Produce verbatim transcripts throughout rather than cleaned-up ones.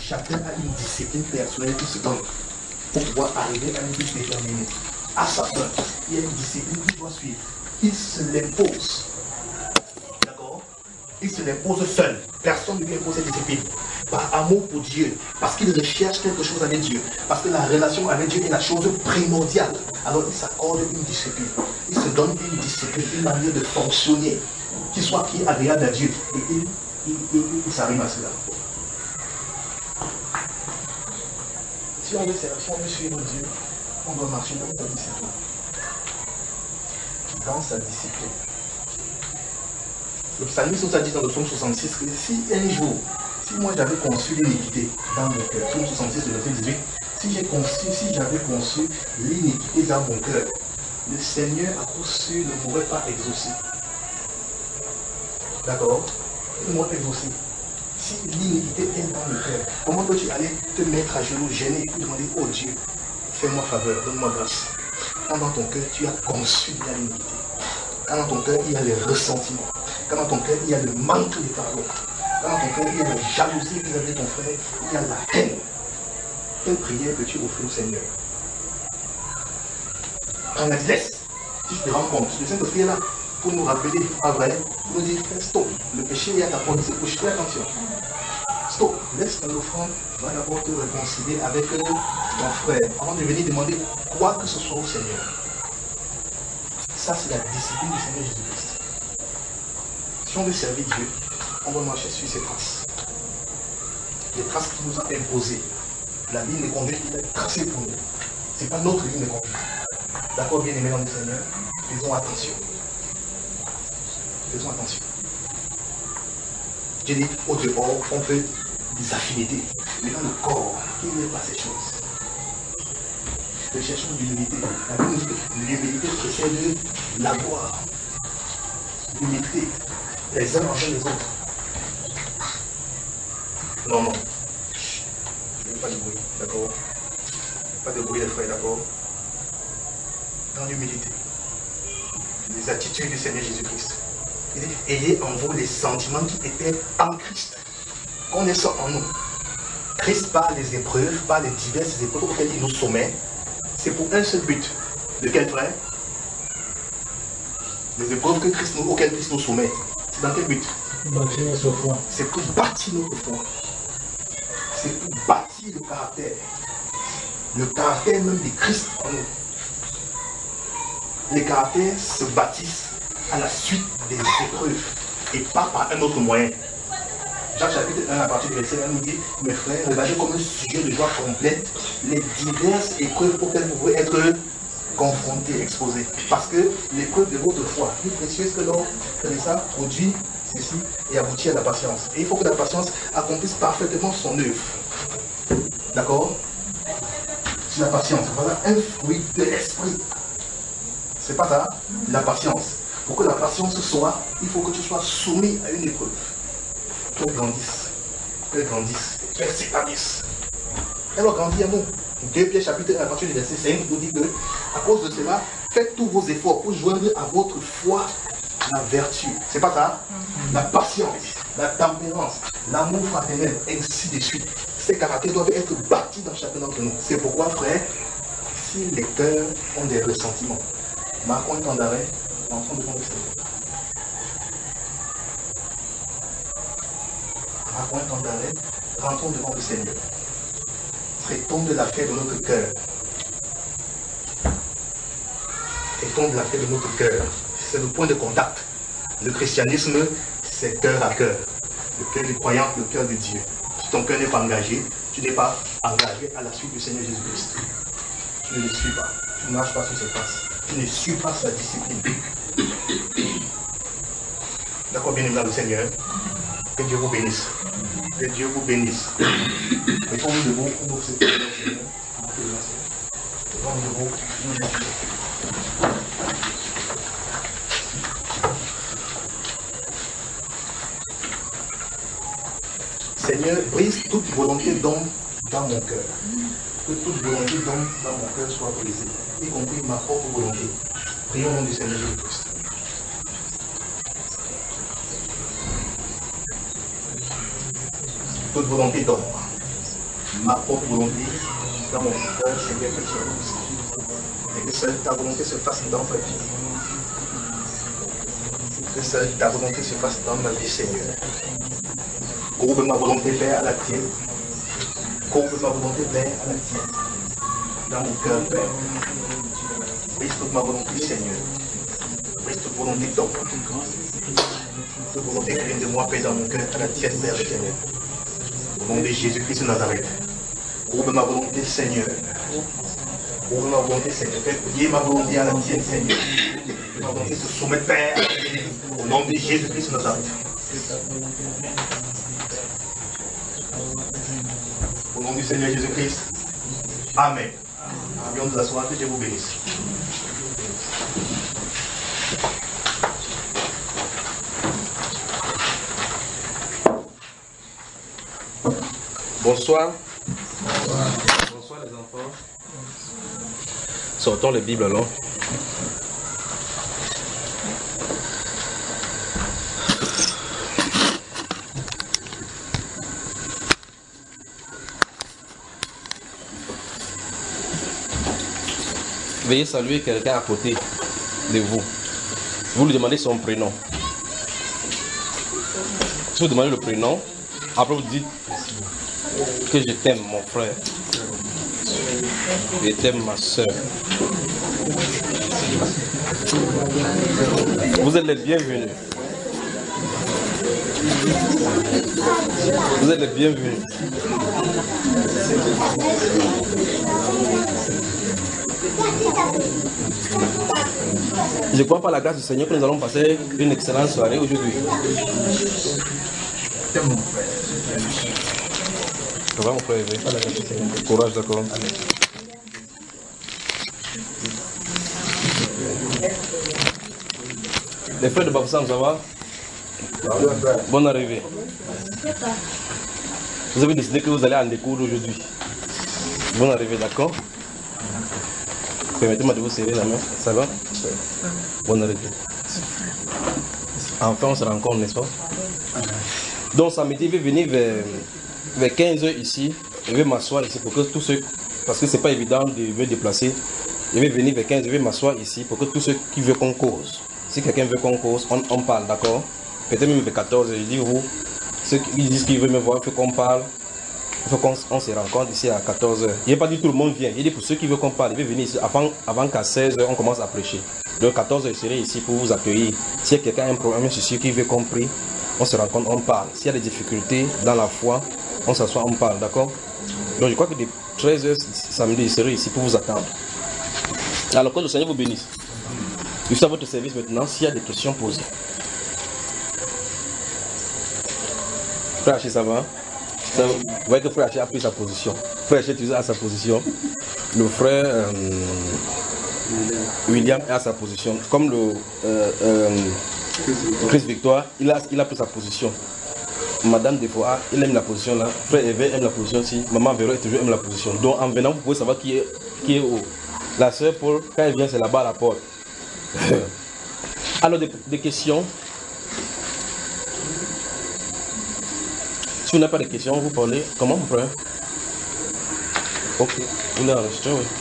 chacun a une discipline personnelle qui se donne pour pouvoir arriver à une but déterminée. À sa fin, il y a une discipline qu'il doit suivre. Il se l'impose. D'accord? Il se l'impose seul. Personne ne lui impose cette discipline. Par amour pour Dieu, parce qu'il recherche quelque chose avec Dieu, parce que la relation avec Dieu est la chose primordiale. Alors il s'accorde une discipline. Il se donne une discipline, une manière de fonctionner qui soit qui est agréable à Dieu. Et il, il, il, il s'arrive à cela. Si on veut, si on veut suivre Dieu, on doit marcher dans sa discipline. Dans sa discipline. Le psalmiste nous a dit dans le psaume soixante-six que si un jour, si moi j'avais conçu l'iniquité dans mon cœur, psaume soixante-six, verset dix-huit, si j'ai conçu, si j'avais conçu l'iniquité dans mon cœur, le Seigneur à coup sûr ne pourrait pas exaucer. D'accord? Il ne pourrait pas exaucer. Si l'iniquité est dans le cœur, comment peux-tu aller te mettre à genoux, gêner et demander, oh Dieu, fais-moi faveur, donne-moi grâce. Quand dans ton cœur tu as conçu l'iniquité, quand dans ton cœur il y a les ressentiments, quand dans ton cœur il y a le manque de pardon, quand dans ton cœur il y a la jalousie vis-à-vis de ton frère, il y a la haine. Quelle prière peux-tu offrir au Seigneur? On a dit, laisse, si je te rends compte, le Saint-Esprit est là pour nous rappeler, pas vrai, pour nous dire, stop, le péché est à ta porte, c'est couche, fais attention. Stop, laisse ton offrande, va d'abord te réconcilier avec ton frère, avant de venir demander quoi que ce soit au Seigneur. Ça, c'est la discipline du Seigneur Jésus-Christ. Si on veut servir Dieu, on doit marcher sur ses traces. Les traces qu'il nous a imposées. La ligne de conduite qu'il a tracée pour nous. Ce n'est pas notre ligne de conduite. D'accord, bien aimés dans le Seigneur, faisons attention. Faisons attention. J'ai dit, au dehors, on peut des affinités. Mais dans le corps, il n'y a pas ces choses. Nous cherchons l'humilité. La Bible dit que l'humilité précède la gloire. L'humilité, les uns envers les autres. Non, non. Je ne veux pas de bruit, d'accord? Pas de bruit, les frères, d'accord? Dans l'humilité. Les attitudes du Seigneur Jésus-Christ. Il dit, ayez en vous les sentiments qui étaient en Christ. Connaissant en nous. Christ par les épreuves, par les diverses épreuves auxquelles il nous soumet. C'est pour un seul but. De quel frère? Les épreuves que Christ nous, auxquelles Christ nous soumet. C'est dans quel but? Bâtir notre foi. C'est pour bâtir notre foi. C'est pour bâtir le caractère. Le caractère même de Christ en nous. Les caractères se bâtissent à la suite des épreuves et pas par un autre moyen. Jacques chapitre un, à partir du verset un, nous dit, mes frères, regardez comme un sujet de joie complète les diverses épreuves auxquelles vous pouvez être confrontés, exposés. Parce que l'épreuve de votre foi, plus précieuse que l'or, ça produit ceci et aboutit à la patience. Et il faut que la patience accomplisse parfaitement son œuvre. D'accord? C'est la patience. Voilà un fruit de l'esprit. C'est pas ça? La patience. Pour que la patience soit, il faut que tu sois soumis à une épreuve. Qu'elle grandisse, qu'elle grandisse, qu'elle s'établisse. Elle va grandir à nous. deux Pierre chapitre un, à partir du verset cinq, nous dit que, à cause de cela, faites tous vos efforts pour joindre à votre foi la vertu. C'est pas ça? La patience, la tempérance, l'amour fraternel, ainsi de suite. Ces caractères doivent être bâtis dans chacun d'entre nous. C'est pourquoi, frère, si les cœurs ont des ressentiments, marquons un temps d'arrêt, entrons devant le Seigneur. Marquons un temps d'arrêt, rentrons devant le Seigneur. Traitons de l'affaire de notre cœur. Traitons de l'affaire de notre cœur. C'est le point de contact. Le christianisme, c'est cœur à cœur. Le cœur du croyant, le cœur de Dieu. Si ton cœur n'est pas engagé, tu n'es pas engagé à la suite du Seigneur Jésus-Christ. Tu ne le suis pas. Tu ne marches pas sur ses traces. Tu ne suis pas sa discipline. D'accord, bien aimé dans le Seigneur. Que Dieu vous bénisse. Que Dieu vous bénisse. Mettons-nous debout, on ouvre cette parole, Seigneur. Mettons-nous debout, nous Seigneur, brise toute volonté d'homme dans mon cœur. Que toute volonté d'homme dans mon cœur soit brisée, y compris ma propre volonté. Prions au nom du Seigneur Jésus-Christ. Toute volonté d'homme ma propre volonté dans mon cœur, Seigneur, que tu as. Et que seule ta volonté se fasse dans ma vie. Que seule ta volonté se fasse dans ma vie, Seigneur. Couvre ma volonté, Père, à la tienne. Couvre ma volonté, Père, à la tienne. Dans mon cœur, Père. Brise toute ma volonté, Seigneur. Brise toute volonté d'homme. Toute volonté qui vient de moi, Père, dans mon cœur, à la tienne, Père éternel. Au nom de Jésus-Christ de Nazareth. Couvre ma volonté, Seigneur. Couvre ma volonté, Seigneur. Fais plier ma volonté à la tienne, Seigneur. Que ma volonté se soumette, Père. Au nom de Jésus-Christ de Nazareth. Au nom du Seigneur Jésus-Christ. Amen. Viens nous asseoir, que Dieu vous bénisse. Bonsoir. Bonsoir. Bonsoir les enfants. Sortons les Bibles alors. Veuillez saluer quelqu'un à côté de vous. Vous lui demandez son prénom. Si vous demandez le prénom, après vous dites que je t'aime mon frère. Je t'aime ma soeur. Vous êtes les bienvenus. Vous êtes les bienvenus. Je crois par la grâce du Seigneur que nous allons passer une excellente soirée aujourd'hui. Ça va mon frère Évé? Courage, d'accord. Les frères de Baboussam, ça va? Bonne arrivée. Vous avez décidé que vous allez en cours aujourd'hui. Bonne arrivée, d'accord? Permettez-moi de vous serrer la main. Ça va? Bonne arrivée. Enfin, on se rencontre, n'est-ce pas? Donc, samedi, je vais venir vers, vers quinze heures ici. Je vais m'asseoir ici pour que tous ceux... Parce que ce n'est pas évident de me déplacer. Je vais venir vers quinze heures, je vais m'asseoir ici pour que tous ceux qui veulent qu'on cause. Si quelqu'un veut qu'on cause, on, on parle, d'accord? Peut-être même vers quatorze heures, je dis vous, ceux qui disent qu'ils veulent me voir, il faut qu'on parle. Il faut qu'on on se rencontre ici à quatorze heures. Il n'est pas dit tout le monde vient. Il dit pour ceux qui veulent qu'on parle, il veut venir ici avant, avant qu'à seize heures, on commence à prêcher. Donc quatorze heures, je serai ici pour vous accueillir. S'il y a quelqu'un qui a un problème, je suis sûr qu'il veut qu'on prie, on se rencontre, on parle. S'il y a des difficultés dans la foi, on s'assoit, on parle, d'accord? Donc je crois que de treize heures samedi, je serai ici pour vous attendre. Alors que le Seigneur vous bénisse. Je suis à votre service maintenant s'il y a des questions posées. Frère Haché, ça va? Ça, vous voyez que Frère Haché a pris sa position. Frère Haché est à sa position. Le frère euh, William est à sa position. Comme le euh, euh, Chris Victoire, il a, il a pris sa position. Madame Defoa, il aime la position là. Frère Eve aime la position aussi. Maman Véro toujours aime la position. Donc en venant, vous pouvez savoir qui est, qui est où. La sœur Paul, quand elle vient, c'est là-bas à la porte. Alors, des, des questions. Si vous n'avez pas de questions, vous parlez. Comment, mon frère? Ok, vous l'avez enregistré, oui.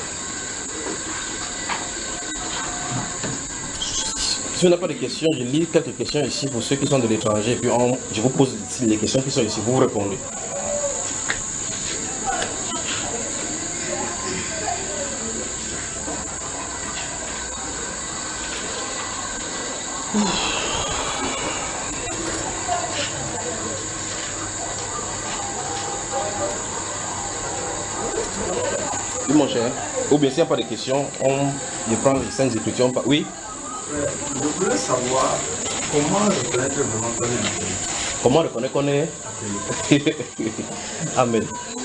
Si vous n'avez pas de questions, je lis quelques questions ici pour ceux qui sont de l'étranger. Et puis, on, je vous pose les questions qui sont ici. Vous vous répondez. Oui, mon cher. Ou bien s'il n'y a pas de questions, on prend les cinq écritures. Oui. Je voulais savoir comment reconnaître vraiment qu'on est appelé. Comment reconnaître qu'on est appelé? Amen.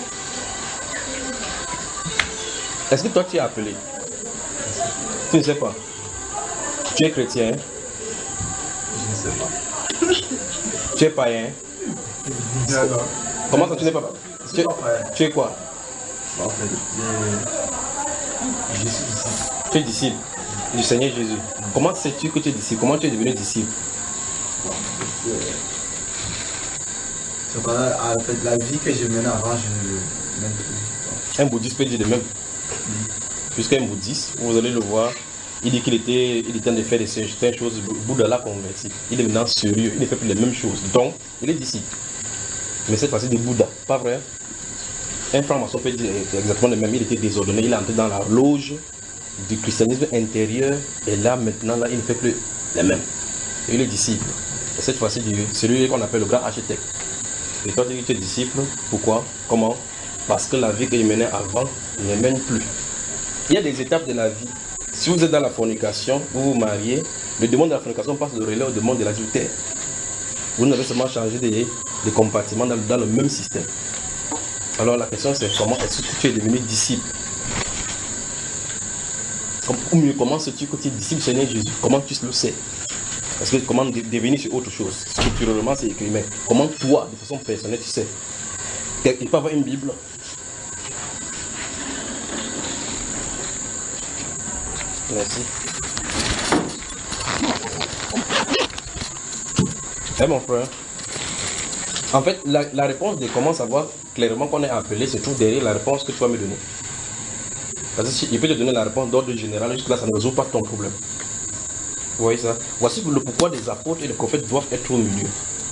Est-ce que toi tu es appelé? Tu ne sais pas. Tu es chrétien? Je ne sais pas. Tu es païen? Alors, comment ça tu n'es pas tu es, tu es quoi? En fait, je, je suis disciple. Tu es disciple du Seigneur Jésus. Comment sais-tu que tu es disciple? Comment tu es devenu disciple? C'est pas en fait la vie que je menais avant, je ne le mène plus. Un bouddhiste peut dire de même. Mm. Puisqu'un bouddhiste, vous allez le voir, il dit qu'il était, il était en train de faire des certaines choses. Bouddha l'a converti. Il est maintenant sérieux, il ne fait plus les mêmes choses. Donc, il est disciple. Mais cette fois-ci de Bouddha, pas vrai? Un franc-maçon peut dire exactement le même. Il était désordonné, il est entré dans la loge du christianisme intérieur. Et là, maintenant, là, il ne fait plus les mêmes. Et il est disciple. Et cette fois-ci, c'est lui qu'on appelle le grand architecte. Et toi, tu es disciple. Pourquoi? Comment? Parce que la vie qu'il menait avant ne mène plus. Il y a des étapes de la vie. Si vous êtes dans la fornication, vous vous mariez, le demande de la fornication passe le relais au demande de l'adultère. Vous n'avez seulement changé des, des compartiments dans, dans le même système. Alors la question c'est comment est-ce que tu es devenu disciple? Ou mieux, comment sais-tu que tu es disciple du Seigneur Jésus? Comment tu le sais? Parce que comment devenir sur autre chose? Structurellement c'est écrit, mais comment toi, de façon personnelle, tu sais? Il peut avoir une Bible. Merci. Eh mon frère, en fait, la, la réponse de comment savoir clairement qu'on est appelé se trouve derrière la réponse que tu vas me donner. Parce que si il peut te donner la réponse d'ordre général, jusque là, ça ne résout pas ton problème. Vous voyez ça? Voici le pourquoi les apôtres et les prophètes doivent être au milieu.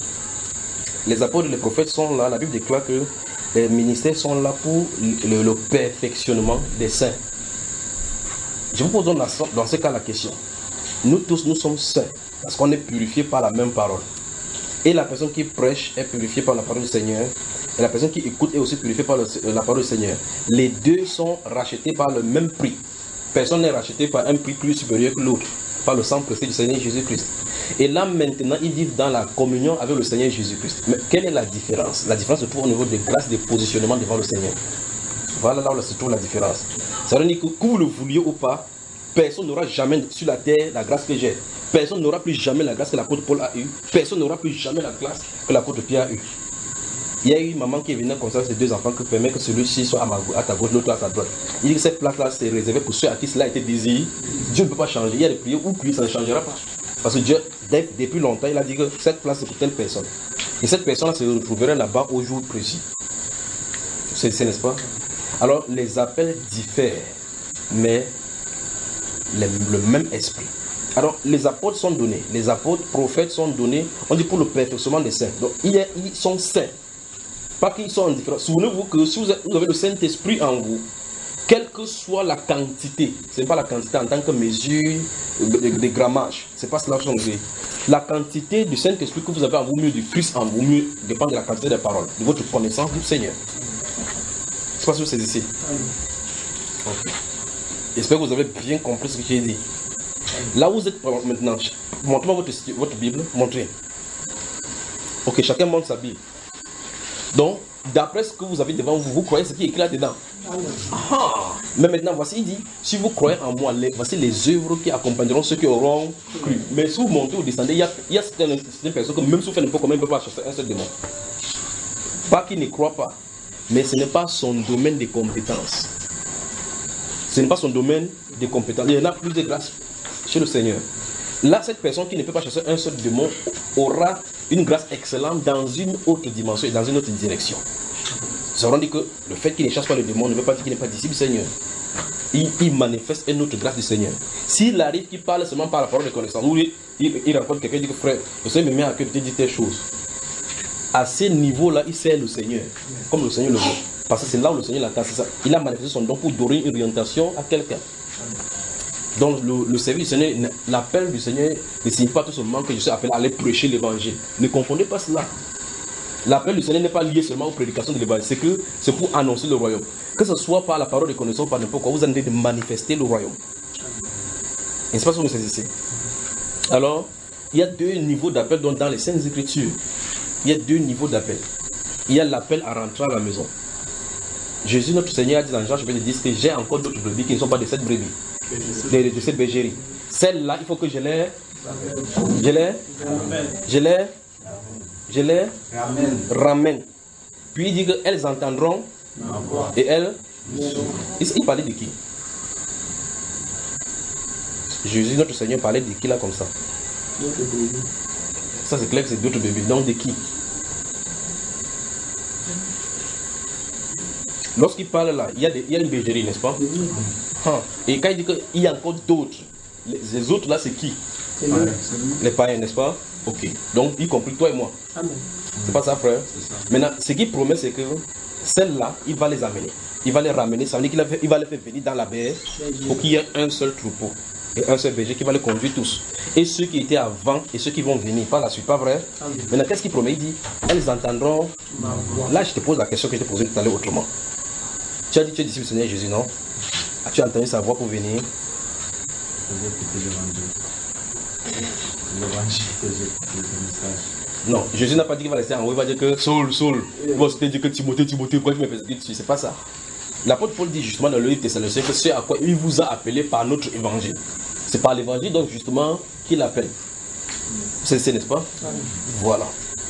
Les apôtres et les prophètes sont là, la Bible déclare que les ministères sont là pour le, le perfectionnement des saints. Je vous pose donc dans ce cas la question. Nous tous, nous sommes saints parce qu'on est purifiés par la même parole. Et la personne qui prêche est purifiée par la parole du Seigneur. Et la personne qui écoute est aussi purifiée par le, la parole du Seigneur. Les deux sont rachetés par le même prix. Personne n'est racheté par un prix plus supérieur que l'autre, par le sang précieux du Seigneur Jésus-Christ. Et là maintenant, ils vivent dans la communion avec le Seigneur Jésus-Christ. Mais quelle est la différence? La différence se trouve au niveau des grâces de positionnement devant le Seigneur. Voilà là où se trouve la différence. Ça veut dire que, que vous le vouliez ou pas, personne n'aura jamais sur la terre la grâce que j'ai. Personne n'aura plus jamais la grâce que l'apôtre Paul a eue. Personne n'aura plus jamais la grâce que l'apôtre Pierre a eue. Il y a eu une maman qui est venue comme ça, ses deux enfants, qui permet que celui-ci soit à, ma, à ta gauche, l'autre à ta droite. Il dit que cette place-là, c'est réservé pour ceux à qui cela a été désiré. Dieu ne peut pas changer. Il y a des prières où prier, ça ne changera pas. Parce que Dieu, depuis longtemps, il a dit que cette place, c'est pour telle personne. Et cette personne-là se retrouverait là-bas au jour précis. C'est, c'est n'est-ce pas? Alors, les appels diffèrent, mais les, le même esprit. Alors, les apôtres sont donnés, les apôtres, prophètes sont donnés, on dit pour le perfectionnement des saints. Donc, ils sont saints. Pas qu'ils sont indifférents. Souvenez-vous que si vous avez le Saint-Esprit en vous, quelle que soit la quantité, ce n'est pas la quantité en tant que mesure de, de, de grammage, ce n'est pas cela que je veux dire. La quantité du Saint-Esprit que vous avez en vous, mieux du Christ en vous, mieux dépend de la quantité des paroles, de votre connaissance du Seigneur. Je ne sais pas si vous saisissez. Okay. J'espère que vous avez bien compris ce que j'ai dit. Là où vous êtes maintenant, montrez-moi votre, votre Bible, montrez. Ok, chacun montre sa Bible. Donc, d'après ce que vous avez devant vous, vous croyez ce qui est écrit là-dedans. Ah. Mais maintenant, voici, il dit, si vous croyez en moi, les, voici les œuvres qui accompagneront ceux qui auront cru. Mais si vous montez ou descendez, il y a, il y a certaines, certaines personnes que même si vous faites n'importe comment, ils ne peuvent pas chasser un seul démon. Pas qu'il ne croit pas, mais ce n'est pas son domaine de compétence. Ce n'est pas son domaine de compétence. Il y en a plus de grâce chez le Seigneur. Là, cette personne qui ne peut pas chasser un seul démon aura une grâce excellente dans une autre dimension et dans une autre direction. Nous avons dit que le fait qu'il ne chasse pas le démon ne veut pas dire qu'il n'est pas disciple du Seigneur. Il, il manifeste une autre grâce du Seigneur. S'il arrive qu'il parle seulement par la parole de connaissance, ou il, il, il rencontre quelqu'un et dit que frère, le Seigneur me met à cœur de te dire telle chose. À ce niveau-là, il sert le Seigneur, comme le Seigneur le veut. Parce que c'est là où le Seigneur l'attend, c'est ça. Il a manifesté son don pour donner une orientation à quelqu'un. Donc le, le service du Seigneur, l'appel du Seigneur ne signifie pas tout seulement que je suis appelé à aller prêcher l'évangile. Ne confondez pas cela. L'appel du Seigneur n'est pas lié seulement aux prédications de l'évangile, c'est que c'est pour annoncer le royaume. Que ce soit par la parole de connaissance ou par n'importe quoi, vous avez de manifester le royaume. N'est-ce pas ce que vous saisissez? Alors, il y a deux niveaux d'appel dans les Saintes Écritures. Il y a deux niveaux d'appel. Il y a l'appel à rentrer à la maison. Jésus, notre Seigneur, a dit dans Jean chapitre dix que j'ai encore d'autres brebis qui ne sont pas de cette brebis. De, de cette bergerie. Celle-là, il faut que je les je les je les je les ramène. ramène. Puis il dit qu'elles entendront et elles. Il, il parlait de qui? Jésus, notre Seigneur, parlait de qui là comme ça? Ça c'est clair que c'est d'autres bébés. Donc de qui? Lorsqu'il parle là, il y a, des, il y a une bergerie, n'est-ce pas? Ah. Et quand il dit qu'il y a encore d'autres, les, les autres là, c'est qui? C'est les païens, n'est-ce pas? Ok. Donc, y compris toi et moi. Amen. C'est pas ça, frère? Ça. Maintenant, ce qu'il promet, c'est que celles-là, il va les amener. Il va les ramener. Ça veut dire qu'il va les faire venir dans la berge pour qu'il y ait un seul troupeau et un seul berger qui va les conduire tous. Et ceux qui étaient avant et ceux qui vont venir par la suite, pas vrai? Amen. Maintenant, qu'est-ce qu'il promet? Il dit, elles entendront. Là, je te pose la question que je t'ai posée tout à l'heure autrement. Tu as dit, tu es disciple du Seigneur Jésus, non? As-tu entendu sa voix pour venir? J'ai écouté l'évangile. L'évangile que j'ai écouté, le message. Non, Jésus n'a pas dit qu'il va rester en haut, il va dire que Saul, Saul, il va se dire que Timothée, Timothée, pourquoi tu me persécutes dessus? C'est pas ça. L'apôtre Paul dit justement dans le livre Thessaloniciens que c'est à quoi il vous a appelé par notre évangile. C'est par l'évangile donc justement qu'il appelle. C'est, c'est n'est-ce pas? Voilà.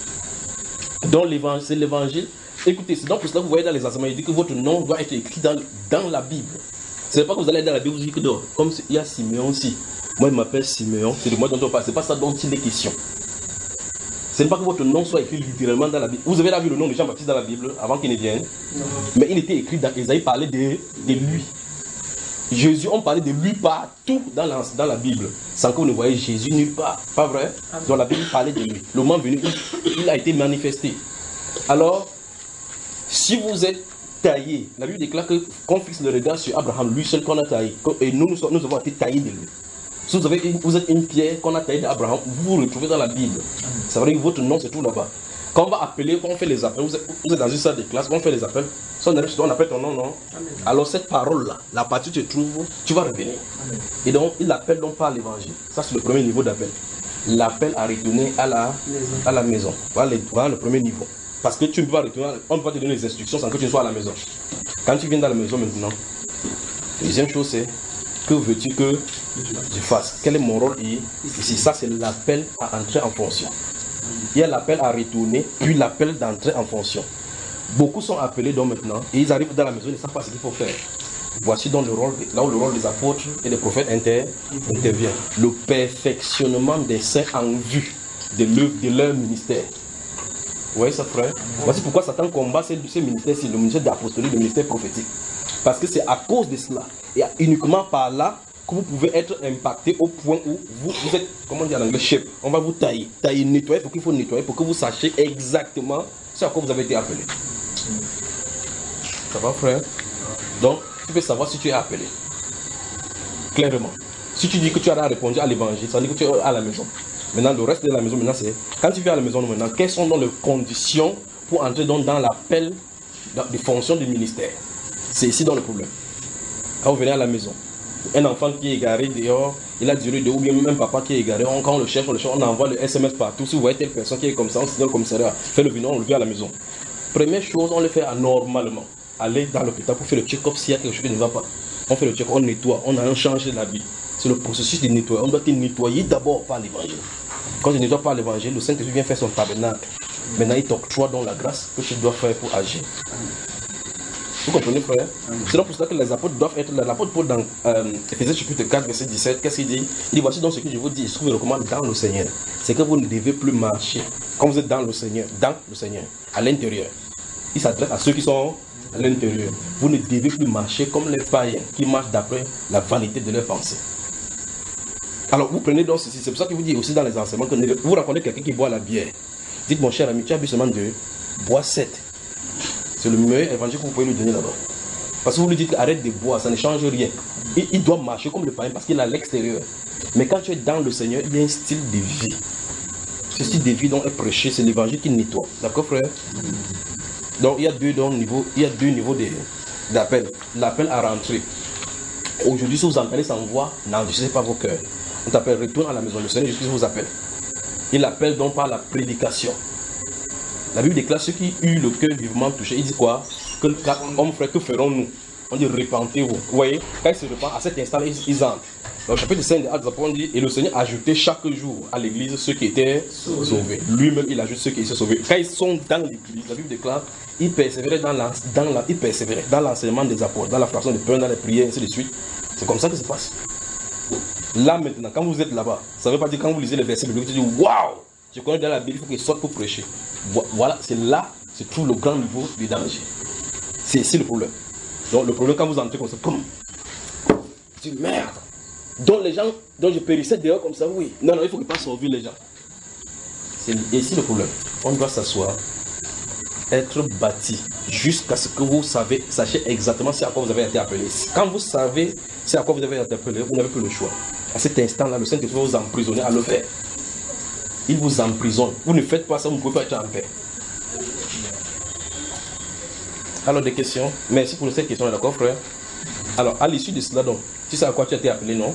Donc l'évangile, c'est l'évangile. Écoutez, c'est donc pour cela que vous voyez dans les enseignements, il dit que votre nom doit être écrit dans, dans la Bible. Ce n'est pas que vous allez dans la Bible, vous dites que non, comme il y a Siméon aussi. Moi, il m'appelle Siméon, c'est de moi dont on parle. C'est pas ça dont il est question. Ce n'est pas que votre nom soit écrit littéralement dans la Bible. Vous avez là vu le nom de Jean-Baptiste dans la Bible avant qu'il ne vienne. Non. Mais il était écrit dans Ésaïe, parlait de, de lui. Jésus, on parlait de lui partout dans la, dans la Bible. Sans que vous ne voyez Jésus nulle part. Pas vrai? Dans la Bible, parlait de lui. Le moment venu, il, il a été manifesté. Alors, si vous êtes taillé, la Bible déclare que qu'on fixe le regard sur Abraham, lui seul qu'on a taillé. Et nous, nous, sommes, nous avons été taillés de lui. Si vous, avez une, vous êtes une pierre qu'on a taillée d'Abraham, vous vous retrouvez dans la Bible. Ça veut dire que votre nom, c'est tout là-bas. Quand on va appeler, quand on fait les appels, vous êtes, vous êtes dans une salle de classe, quand on fait les appels, si on arrive sur toi, on appelle ton nom, non? Amen. Alors cette parole-là, la partie où tu te trouves, tu vas revenir. Amen. Et donc, il appelle donc par l'évangile. Ça, c'est le premier niveau d'appel. L'appel à retourner à la maison. À la maison. Voilà, le, voilà le premier niveau. Parce que tu ne peux pas retourner, on ne peut pas te donner les instructions sans que tu sois à la maison. Quand tu viens dans la maison maintenant, la deuxième chose c'est, que veux-tu que je fasse? Quel est mon rôle ici? Ça c'est l'appel à entrer en fonction. Il y a l'appel à retourner, puis l'appel d'entrer en fonction. Beaucoup sont appelés donc maintenant, et ils arrivent dans la maison, ils ne savent pas ce qu'il faut faire. Voici donc le rôle, là où le rôle des apôtres et des prophètes inter, intervient. Le perfectionnement des saints en vue de, de leur ministère. Vous voyez ça, frère? Voici pourquoi Satan combat ce, ce ministère, c'est le ministère d'apostolique, le ministère prophétique. Parce que c'est à cause de cela, et uniquement par là, que vous pouvez être impacté au point où vous, vous êtes, comment dire en anglais, shape. On va vous tailler, tailler, nettoyer, pour qu'il faut nettoyer, pour que vous sachiez exactement ce à quoi vous avez été appelé. Ça va, frère? Donc, tu peux savoir si tu es appelé. Clairement. Si tu dis que tu as répondu à l'évangile, ça veut dire que tu es à la maison. Maintenant, le reste de la maison, maintenant, c'est quand tu viens à la maison, maintenant, quelles sont donc les conditions pour entrer donc dans l'appel des fonctions du ministère? C'est ici dans le problème. Quand vous venez à la maison, un enfant qui est égaré dehors, il a duré de ou bien même un papa qui est égaré, on, quand on le cherche, on le cherche, on envoie le S M S partout. Si vous voyez telle personne qui est comme ça, on se dit dans le commissariat, fait le venant, on le vient à la maison. Première chose, on le fait anormalement. Aller dans l'hôpital pour faire le check-up s'il y a quelque chose qui ne va pas. On fait le check-up, on nettoie, on a changé l'habit. C'est le processus de nettoyer. On doit te nettoyer d'abord par l'évangile. Quand je nettoie par l'évangile, le Saint-Esprit vient faire son tabernacle. Maintenant, il t'octroie dans la grâce que tu dois faire pour agir. Vous comprenez, frère? C'est donc pour cela que les apôtres doivent être là. L'apôtre Paul dans euh, Éphésiens chapitre quatre, verset dix-sept, qu'est-ce qu'il dit? Il dit, voici donc ce que je vous dis, je trouve et recommande dans le Seigneur. C'est que vous ne devez plus marcher quand vous êtes dans le Seigneur, dans le Seigneur, à l'intérieur. Il s'adresse à ceux qui sont à l'intérieur. Vous ne devez plus marcher comme les païens qui marchent d'après la vanité de leurs pensées. Alors vous prenez donc ceci, c'est pour ça que vous dites aussi dans les enseignements que vous rencontrez quelqu'un qui boit la bière. Dites, mon cher ami, tu as bu seulement de bois sept. C'est le meilleur évangile que vous pouvez lui donner là-bas. Parce que vous lui dites arrête de boire, ça ne change rien. Il, il doit marcher comme le païen parce qu'il est à l'extérieur. Mais quand tu es dans le Seigneur, il y a un style de vie. Ce style de vie dont est prêché, c'est l'évangile qui nettoie. D'accord, frère? Donc il y a deux, donc, niveaux, il y a deux niveaux d'appel. L'appel à rentrer. Aujourd'hui, si vous entendez sans voix, n'enregistrez pas vos cœurs. On t'appelle, retourne à la maison. Le Seigneur Jésus vous appelle. Il appelle donc par la prédication. La Bible déclare ceux qui eurent le cœur vivement touché. Il dit quoi? Que homme frère, que ferons-nous? On dit repentez-vous. Vous voyez, quand ils se repentent, à cet instant, ils, ils entrent. Dans le chapitre cinq des Actes des Apôtres, on dit, et le Seigneur ajoutait chaque jour à l'église ceux qui étaient sauvés. sauvés. Lui-même, il ajoute ceux qui étaient sauvés. Quand ils sont dans l'église, la Bible déclare, ils persévéraient dans, la, dans, la, ils persévéraient dans l'enseignement des apôtres, dans la fraction de pain, dans les prières, ainsi de suite. C'est comme ça que ça se passe. Là maintenant, quand vous êtes là-bas, ça ne veut pas dire quand vous lisez les versets bibliques, vous dites waouh, je connais dans la Bible, il faut qu'il sorte pour prêcher. Voilà, c'est là se trouve le grand niveau du danger. C'est ici le problème. Donc le problème quand vous entrez comme ça, comme, tu dis merde. Donc les gens, donc je périssais dehors comme ça, oui. Non, non, il faut que pas sauver les gens. C'est ici le problème. On doit s'asseoir, être bâti jusqu'à ce que vous savez, sachiez exactement c'est à quoi vous avez été appelé. Quand vous savez c'est à quoi vous avez été appelé, vous n'avez plus le choix. À cet instant-là, le Saint-Esprit va vous emprisonner à le faire. Il vous emprisonne. Vous ne faites pas ça, vous ne pouvez pas être en paix. Alors des questions? Merci pour cette question, d'accord frère? Alors à l'issue de cela, donc, tu sais à quoi tu as été appelé, non?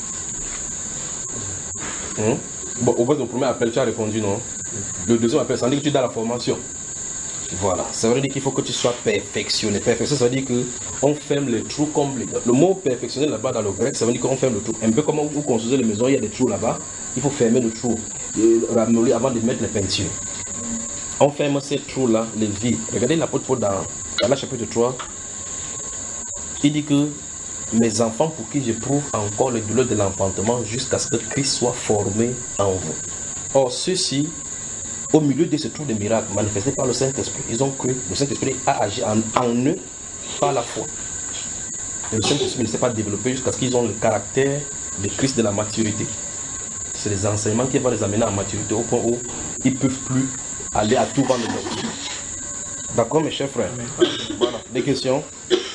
Hum? Bon, au bout du premier appel, tu as répondu, non? Le deuxième appel, ça veut dire que tu es dans la formation. Voilà, ça veut dire qu'il faut que tu sois perfectionné. Perfection, ça veut dire qu'on ferme les trous complets. Le mot perfectionné là-bas dans le grec, ça veut dire qu'on ferme le trou. Un peu comme vous construisez les maisons, il y a des trous là-bas. Il faut fermer le trou, ramollir avant de mettre les peintures. On ferme ces trous-là, les vides. Regardez l'apôtre Paul dans Galates chapitre trois. Il dit que mes enfants pour qui j'éprouve encore les douleurs de l'enfantement jusqu'à ce que Christ soit formé en vous. Or, ceux-ci, au milieu de ce trou de miracles manifestés par le Saint-Esprit, ils ont cru, le Saint-Esprit a agi en, en eux par la foi. Et le Saint-Esprit ne s'est pas développé jusqu'à ce qu'ils ont le caractère de Christ de la maturité. C'est les enseignements qui vont les amener en maturité au point où ils ne peuvent plus aller à tout vent de doctrine. D'accord, mes chers frères? Voilà. Des questions?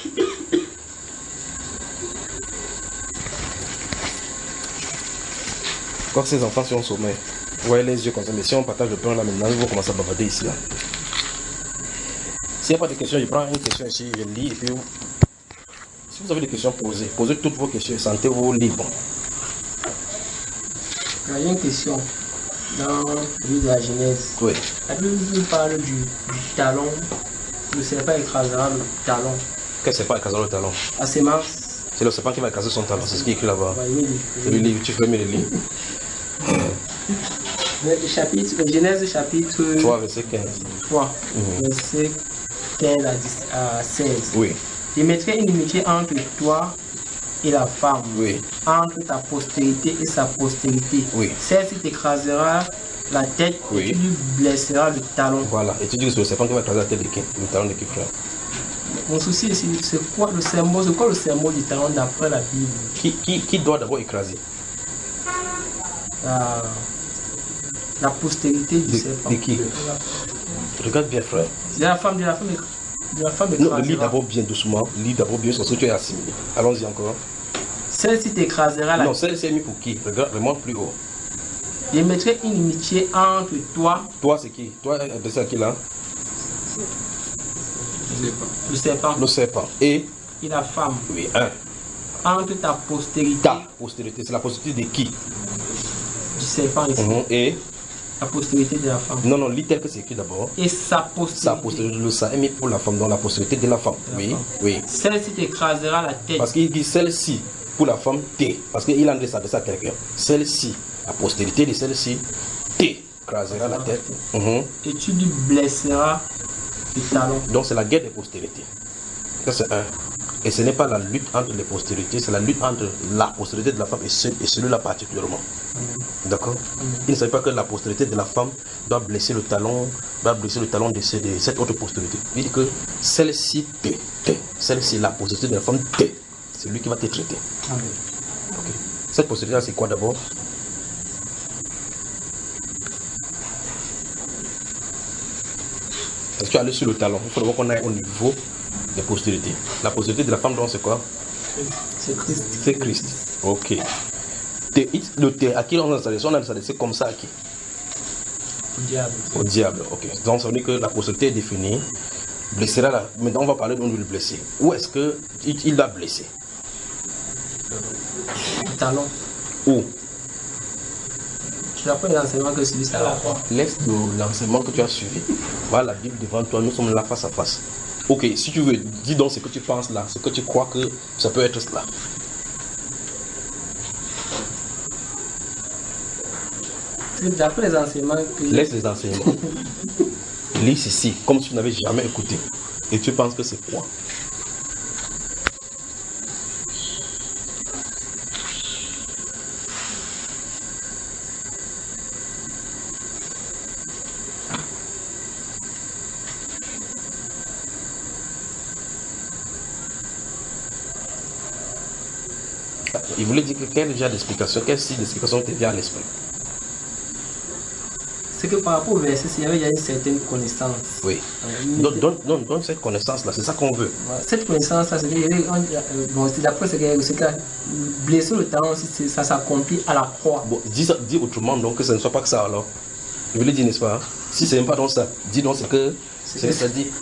Quand ces enfants sont au sommet, vous voyez les yeux comme ça, mais si on partage le pain là maintenant, ils vont commencer à bavarder ici. Là. S'il n'y a pas de questions, je prends une question ici, je lis et puis vous... Si vous avez des questions, posez. Posez toutes vos questions, sentez-vous libre. Il y a une question dans le livre de la Genèse. Oui. La Bible parle du, du talon. Le serpent écrasera le talon. Quel serpent écrasera le talon? La sémence. C'est le serpent qui va écraser son talon, c'est ce qui est écrit là-bas. Ouais, oui, c'est le livre, tu fermes le livre. Le chapitre, le Genèse chapitre trois, verset quinze. trois, mmh. verset quinze à seize. Oui. Je mettrai une inimitié entre toi et la femme, oui. entre ta postérité et sa postérité. Oui. Celle-ci t'écrasera la tête oui. et tu lui blesseras le talon. Voilà. Et tu dis que c'est le serpent qui va écraser la tête de qui? Le talon de qui, frère? Mon souci ici, c'est quoi le symbole, c'est quoi le symbole du talon d'après la Bible? Qui, qui, qui doit d'abord écraser? La, la postérité du de, serpent. De qui? Regarde bien, frère. De la femme, de la femme, de la femme. Non, lis d'abord bien doucement, lis d'abord bien ce que tu es assimilé. Allons-y encore. Celle-ci t'écrasera la Non, celle-ci est mise pour qui? Regarde, remonte plus haut. Je mettrai une inimitié entre toi. Toi, c'est qui? Toi, adressé à qui là? Le serpent. Le serpent. Et? Et la femme. Oui, un. Entre ta postérité. Ta postérité, c'est la postérité de qui? Du serpent ici. Mmh. Et? La postérité de la femme. Non, non, lis tel que c'est écrit d'abord. Et sa postérité. Sa postérité, le sang est mis pour la femme, donc la postérité de la femme. De oui, la femme. Oui. Celle-ci t'écrasera la tête. Parce qu'il dit celle-ci, pour la femme, t'es. Parce qu'il en adresse à quelqu'un. Celle-ci, la postérité de celle-ci, t'écrasera la tête. Mmh. Et tu lui blesseras le talon. Donc c'est la guerre des postérités. Ça c'est un. Et ce n'est pas la lutte entre les postérités, c'est la lutte entre la postérité de la femme et, ce, et celui-là particulièrement. D'accord? Il ne s'agit pas que la postérité de la femme doit blesser le talon, doit blesser le talon de, ce, de cette autre postérité. Il dit que celle-ci t'est, t'est. Celle-ci, la postérité de la femme t'est. C'est lui qui va te traiter. Amen. Okay. Cette postérité-là, c'est quoi d'abord? Est-ce que tu es allé sur le talon? Il faut d'abord qu'on aille au niveau des postérités. La postérité de la femme, donc, c'est quoi? C'est Christ. C'est Christ. Ok. Le thé, à qui on a s'adressé? On a s'adressé comme ça à qui? Au diable. Au diable, ok. Donc, ça veut dire que la postérité est définie. Blessera la... Maintenant, on va parler d'un le blessé. Où est-ce qu'il il l'a blessé? Le talon. Où? Tu n'as pas l'enseignement que celui ça là. Laisse l'enseignement que tu as suivi. Voilà la Bible devant toi, nous sommes là face à face. Ok, si tu veux, dis donc ce que tu penses là, ce que tu crois que ça peut être cela. D'après les enseignements que... Laisse les enseignements. Lis ici, comme si tu n'avais jamais écouté. Et tu penses que c'est quoi? Il voulait dire que quel genre d'explication, quel style d'explication te vient à l'esprit? C'est que par rapport au verset, il y avait il y a une certaine connaissance. Oui. Euh, Donc, donc, donc, donc cette connaissance-là, c'est ça qu'on veut. voilà. Cette connaissance-là, c'est qu'il y avait, euh, bon, c'est d'après ce que c'est que blesser le talon, c'est- ça s'accomplit à la croix. Bon, dis, ça- dis autrement donc que ce ne soit pas que ça alors. Il voulait dire, n'est-ce pas? Si c'est même pas donc ça, dis donc c'est que c'est que ça dit.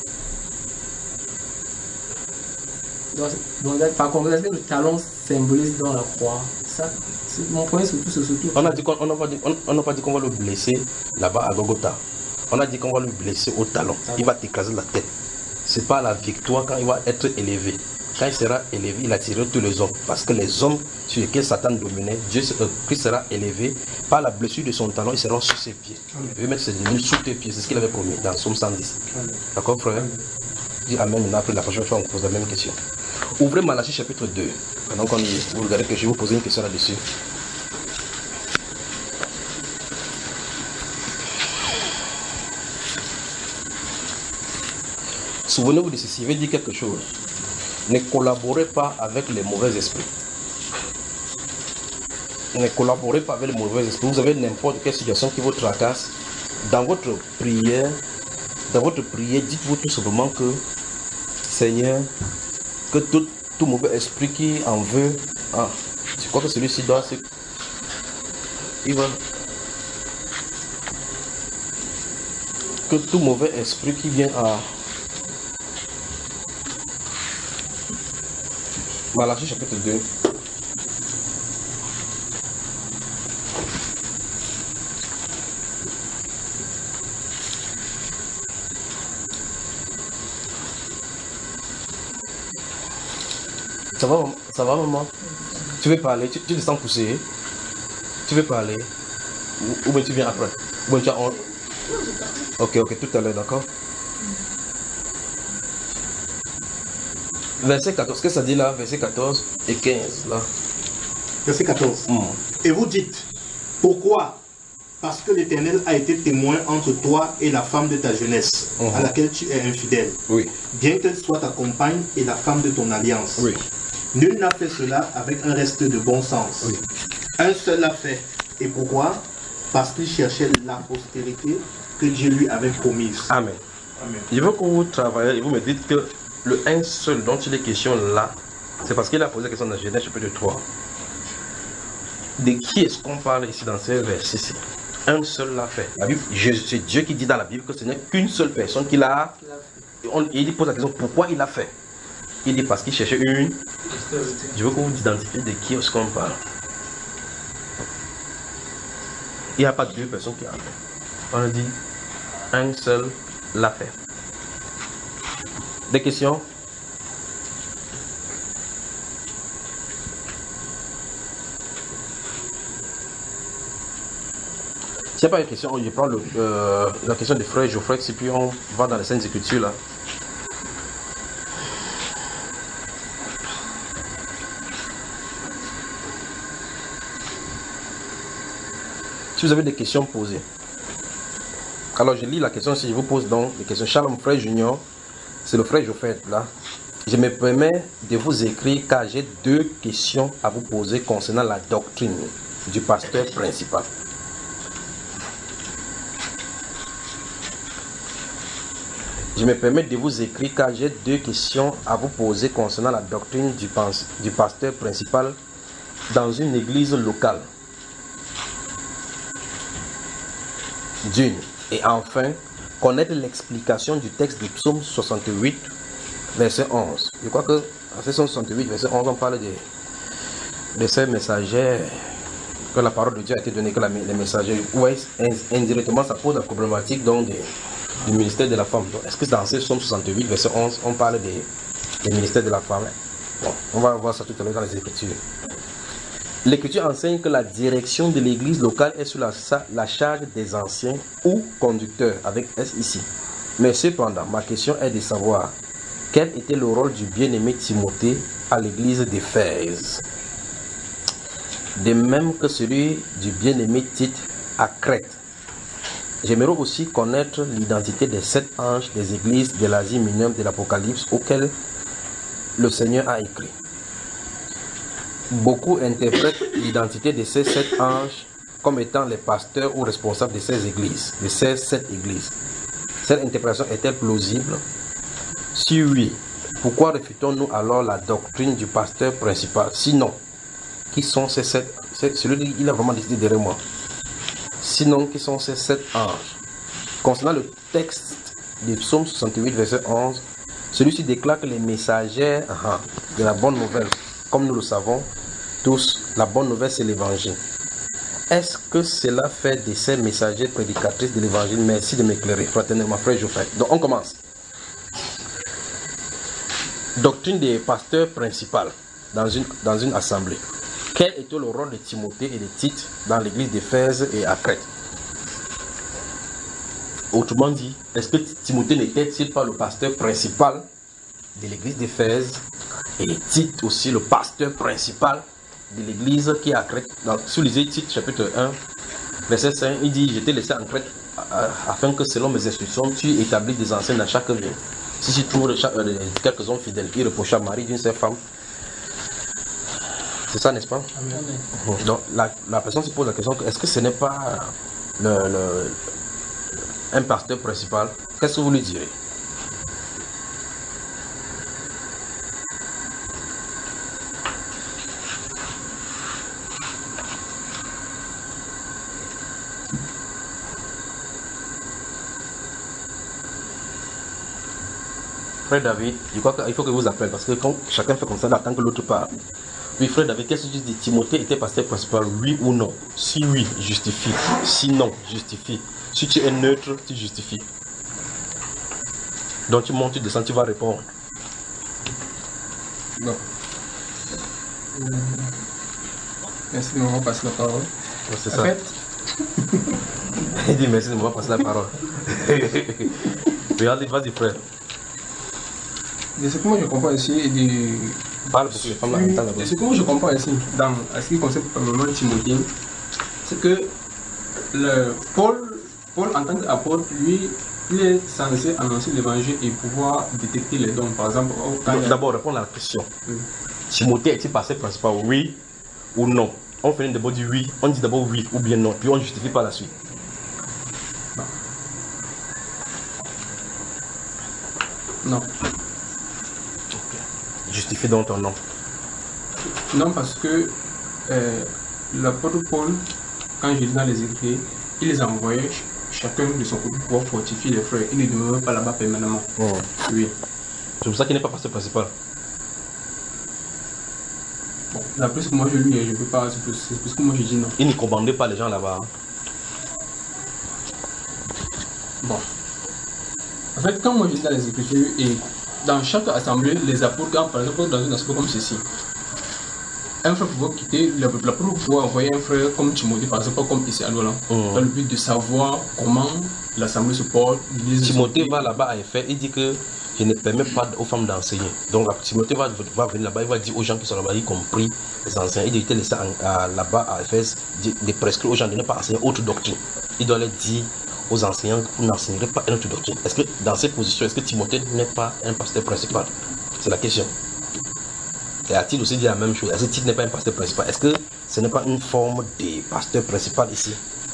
Donc, donc, par contre, est-ce que le talon symbolise dans la croix? Ça, c'est mon point surtout, c'est surtout. On a dit qu'on on n'a pas dit, on, on n'a pas dit qu'on va le blesser là-bas à Golgotha. On a dit qu'on va le blesser au talon. Il va t'écraser la tête. C'est pas la victoire quand il va être élevé. Quand il sera élevé, il attirera tous les hommes. Parce que les hommes sur lesquels Satan dominait, Dieu, euh, Christ sera élevé par la blessure de son talon, il sera sur ses pieds. Il veut mettre ses genoux sous tes pieds. C'est ce qu'il avait promis dans Psaume cent dix. D'accord, frère? Dis Amen. Maintenant, après la prochaine fois, on pose la même question. Ouvrez Malachie chapitre deux. Pendant qu'on y est, vous regardez que je vais vous poser une question là-dessus. Souvenez-vous de ceci, je vais dire quelque chose. Ne collaborez pas avec les mauvais esprits. Ne collaborez pas avec les mauvais esprits. Vous avez n'importe quelle situation qui vous tracasse. Dans votre prière, dans votre prière, dites-vous tout simplement que Seigneur, que tout, tout mauvais esprit qui en veut, ah, je crois que celui-ci doit se... Il va... Que tout mauvais esprit qui vient à... Malachie chapitre deux. Ça va, maman? Ça va, maman? Tu veux parler? Tu, tu te sens poussé? Tu veux parler? Ou, ou bien tu viens après? Ou bien tu as honte? Ok, ok, tout à l'heure, d'accord? Verset quatorze, qu'est-ce que ça dit là? Verset quatorze et quinze, là. Verset quatorze. Mm. Et vous dites, pourquoi? Parce que l'Éternel a été témoin entre toi et la femme de ta jeunesse, Mhm. à laquelle tu es infidèle, Oui, bien qu'elle soit ta compagne et la femme de ton alliance. oui. Nul n'a fait cela avec un reste de bon sens. Oui. Un seul l'a fait. Et pourquoi? Parce qu'il cherchait la postérité que Dieu lui avait promise. Amen. Amen. Je veux que vous travaillez et vous me dites que le un seul dont il est question là, c'est parce qu'il a posé la question dans Genèse chapitre trois. De qui est-ce qu'on parle ici dans ces versets-ci? Un seul l'a fait. La Bible, c'est Dieu qui dit dans la Bible que ce n'est qu'une seule personne qui l'a. On- Il pose la question pourquoi il l'a fait. Il dit parce qu'il cherchait une. Je veux que vous identifiez de qui est-ce qu'on parle. Il n'y a pas deux personnes qui l'ont fait. On a dit un seul l'a fait. Des questions? S'il n'y a pas de question, je prends le, euh, la question de frère Geoffrey, et puis on va dans les Saintes Écritures là. Si vous avez des questions, posées. Alors je lis la question, si je vous pose donc les questions. Shalom frère Junior, c'est le frère Geoffrey là. Je me permets de vous écrire car j'ai deux questions à vous poser concernant la doctrine du pasteur principal. Je me permets de vous écrire car j'ai deux questions à vous poser concernant la doctrine du, pens- du pasteur principal dans une église locale. D'une. Et enfin, connaître l'explication du texte du psaume soixante-huit, verset onze. Je crois que à ce psaume soixante-huit, verset onze, on parle de, de ces messagers, que la parole de Dieu a été donnée, que la, les messagers, ouais, indirectement, ça pose la problématique donc des du ministère de la femme. Est-ce que dans ce psaume soixante-huit, verset onze, on parle des, des ministères de la femme? Bon, on va voir ça tout à l'heure dans les Écritures. L'Écriture enseigne que la direction de l'église locale est sous la, la charge des anciens ou conducteurs, avec S ici. Mais cependant, ma question est de savoir quel était le rôle du bien-aimé Timothée à l'église d'Éphèse, de même que celui du bien-aimé Tite à Crète. J'aimerais aussi connaître l'identité des sept anges des églises de l'Asie mineure de l'Apocalypse auxquelles le Seigneur a écrit. Beaucoup interprètent l'identité de ces sept anges comme étant les pasteurs ou responsables de ces églises, de ces sept églises. Cette interprétation est-elle plausible? Si oui, pourquoi réfutons-nous alors la doctrine du pasteur principal? Sinon, qui sont ces sept? Celui il a vraiment décidé derrière moi. Sinon, qui sont ces sept anges? Concernant le texte du psaume soixante-huit, verset onze, celui-ci déclare que les messagers de la bonne nouvelle, comme nous le savons tous, la bonne nouvelle c'est l'évangile. Est-ce que cela fait de ces messagers prédicatrices de l'évangile? Merci de m'éclairer, fraternellement, frère Geoffrey. Donc on commence. Doctrine des pasteurs principaux dans une, dans une assemblée. Quel était le rôle de Timothée et de Tite dans l'église d'Éphèse et à Crète? Autrement dit, est-ce que Timothée n'était-il pas le pasteur principal de l'église d'Éphèse et Tite aussi le pasteur principal de l'église qui est à Crète? Donc, si vous lisez Tite chapitre un, verset cinq, il dit: je t'ai laissé en Crète afin que selon mes instructions, tu établis des anciens dans chaque ville. Si tu trouves quelques hommes fidèles, il reprocha Marie d'une seule femme. C'est ça, n'est-ce pas? Amen. Donc, la, la personne se pose la question, est-ce que ce n'est pas le, le, un pasteur principal? Qu'est-ce que vous lui direz? Frère David, je crois qu'il faut que vous appelez parce que quand chacun fait comme ça, il attend que l'autre parle. Oui, frère David, qu'est-ce que tu dis? Timothée était pasteur principal, oui ou non? Si oui, justifie. Si non, justifie. Si tu es neutre, tu justifies. Donc tu montes, tu descends, tu vas répondre. Bon. Euh, merci de m'avoir passé la parole. Oh, c'est en ça. fait... Il dit merci de m'avoir passé la parole. Regardez, vas-y frère. De ce que moi je comprends ici, et de... Parle pour que les femmes oui, l'entendent. de ce que moi je comprends ici, dans ce qui concerne probablement Timothée, c'est que le Paul, Paul en tant qu'apôtre, lui, il est censé annoncer l'évangile et pouvoir détecter les dons. Par exemple, d'abord répondre à la question. Oui. Timothée est-il pasteur principal, oui ou non? On finit d'abord dire oui, on dit d'abord oui ou bien non, puis on justifie par la suite. Non. Non. Justifie donc ton nom. Non, parce que euh, l'apôtre Paul, quand je lis dans les écrits, il les envoyait chacun de son côté pour fortifier les frères. Il ne demeurait pas là-bas permanemment. Oh. Oui. C'est pour ça qu'il n'est pas pasteur principal. Bon, d'après ce que moi je lis, je ne peux pas. C'est plus, c'est plus que moi je dis non. Il ne commandait pas les gens là-bas. Bon. En fait, quand moi je lis dans les écritures et dans chaque assemblée, les apôtres, par exemple, dans une assemblée comme ceci, un frère pouvait quitter, l'apôtre pouvait envoyer un frère comme Timothée, par exemple, comme ici à Douala, mmh. dans le but de savoir comment l'assemblée se porte. Timothée va là-bas à Éphèse, il dit que je ne permets pas aux femmes d'enseigner. Donc Timothée va, va venir là-bas, il va dire aux gens qui sont là-bas, y compris les anciens, il dit qu'il laissé là-bas à Éphèse de prescrire aux gens de ne pas enseigner autre doctrine. Il doit leur dire aux enseignants, vous n'enseignerez pas une autre doctrine. Est-ce que dans cette position, est-ce que Timothée n'est pas un pasteur principal? C'est la question. Et a-t-il aussi dit la même chose? Est-ce que Tite n'est pas un pasteur principal? Est-ce que ce n'est pas une forme de pasteur principal ici?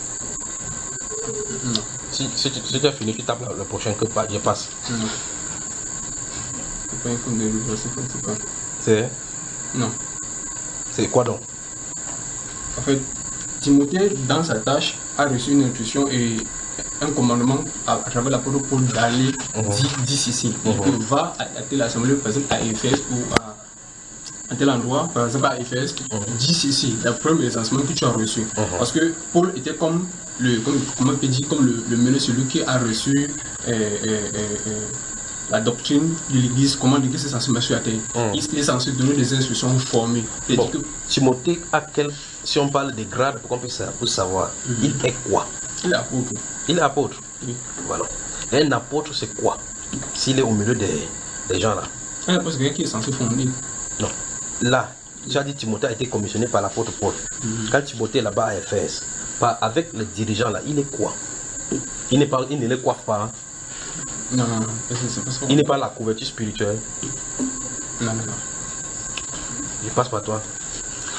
Non. Si, si, tu, si tu as fini, tu tapes le prochain que je passe. Non. C'est pas une forme de pasteur principal. C'est? Non. C'est quoi donc? En fait, Timothée, dans sa tâche, a reçu une intuition et un commandement à, à travers l'apôtre Paul d'aller mm-hmm. dire ceci. Mm-hmm. Il va à, à telle assemblée, par exemple à Éphèse ou à, à tel endroit, par exemple à Éphèse, mm-hmm. dis ceci, d'après les enseignements que tu as reçus. Mm-hmm. Parce que Paul était comme le, comme, comment on peut dire, comme le, le meneur, celui qui a reçu euh, euh, euh, la doctrine de l'église, comment l'église est censée marcher à terre. Mm. Il est censé donner des instructions formées. Bon, que... Timothée, à quel, si on parle des grades, pour qu'on puisse savoir, mm-hmm. il est quoi? Il est apôtre. Il est apôtre. Oui. Voilà. Et un apôtre, c'est quoi? S'il est au milieu des, des gens là. Un apôtre, c'est quelqu'un qui est censé fonder. Non. Là, tu as dit Timothée a été commissionné par l'apôtre Paul. Mm-hmm. Quand Timothée est là-bas à Éphèse, avec les dirigeants là, il est quoi? Il, n'est pas, il ne les coiffe pas. Hein? Non, non, non. C'est pas ça. Il n'est pas la couverture spirituelle. Non, non, non. Je passe par toi.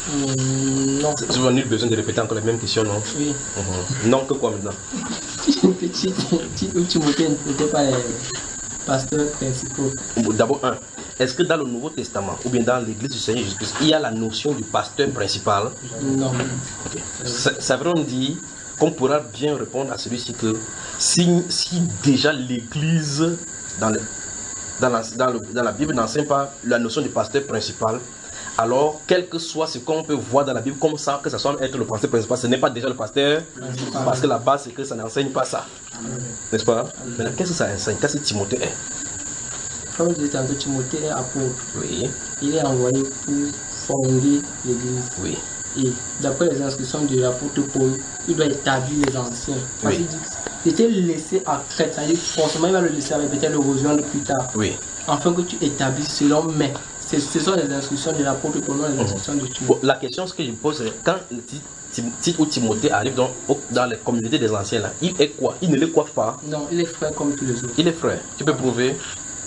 Hum, non. Vous avez besoin de répéter encore les mêmes questions, non? Oui. Mm-hmm. Non, que quoi maintenant? Petit, petit où Timothée n'était pas les pasteurs principaux. D'abord, un, est-ce que dans le Nouveau Testament ou bien dans l'église du Seigneur Jésus-Christ, il y a la notion du pasteur principal? Non. Okay. Ça, ça veut dire qu'on pourra bien répondre à celui-ci que si, si déjà l'église dans, le, dans, la, dans, le, dans la Bible n'enseigne pas la notion du pasteur principal, alors quel que soit ce qu'on peut voir dans la Bible comme ça, que ça soit être le pasteur principal, ce n'est pas déjà le pasteur, parce que la base c'est que ça n'enseigne pas ça. N'est-ce pas? Maintenant, qu'est-ce que ça enseigne? Qu'est-ce que Timothée est? Comme je disais, Timothée est apôtre. Oui. Il est envoyé pour fonder l'église. Oui. Et d'après les instructions de l'apôtre Paul, il doit établir les anciens. Parce Oui. qu'il était laissé à Crète, c'est-à-dire forcément il va le laisser avec peut-être le rejoindre plus tard. Oui. Afin que tu établisses selon mais. Ce sont les instructions de l'apôtre Paul, non les instructions de Timothée. Bon, la question ce que je me pose, c'est quand Tite ou Timothée arrive dans, dans les communautés des anciens, là, il est quoi? Il ne les coiffe pas? Non, il est frère comme tous les autres. Il est frère. Tu peux prouver?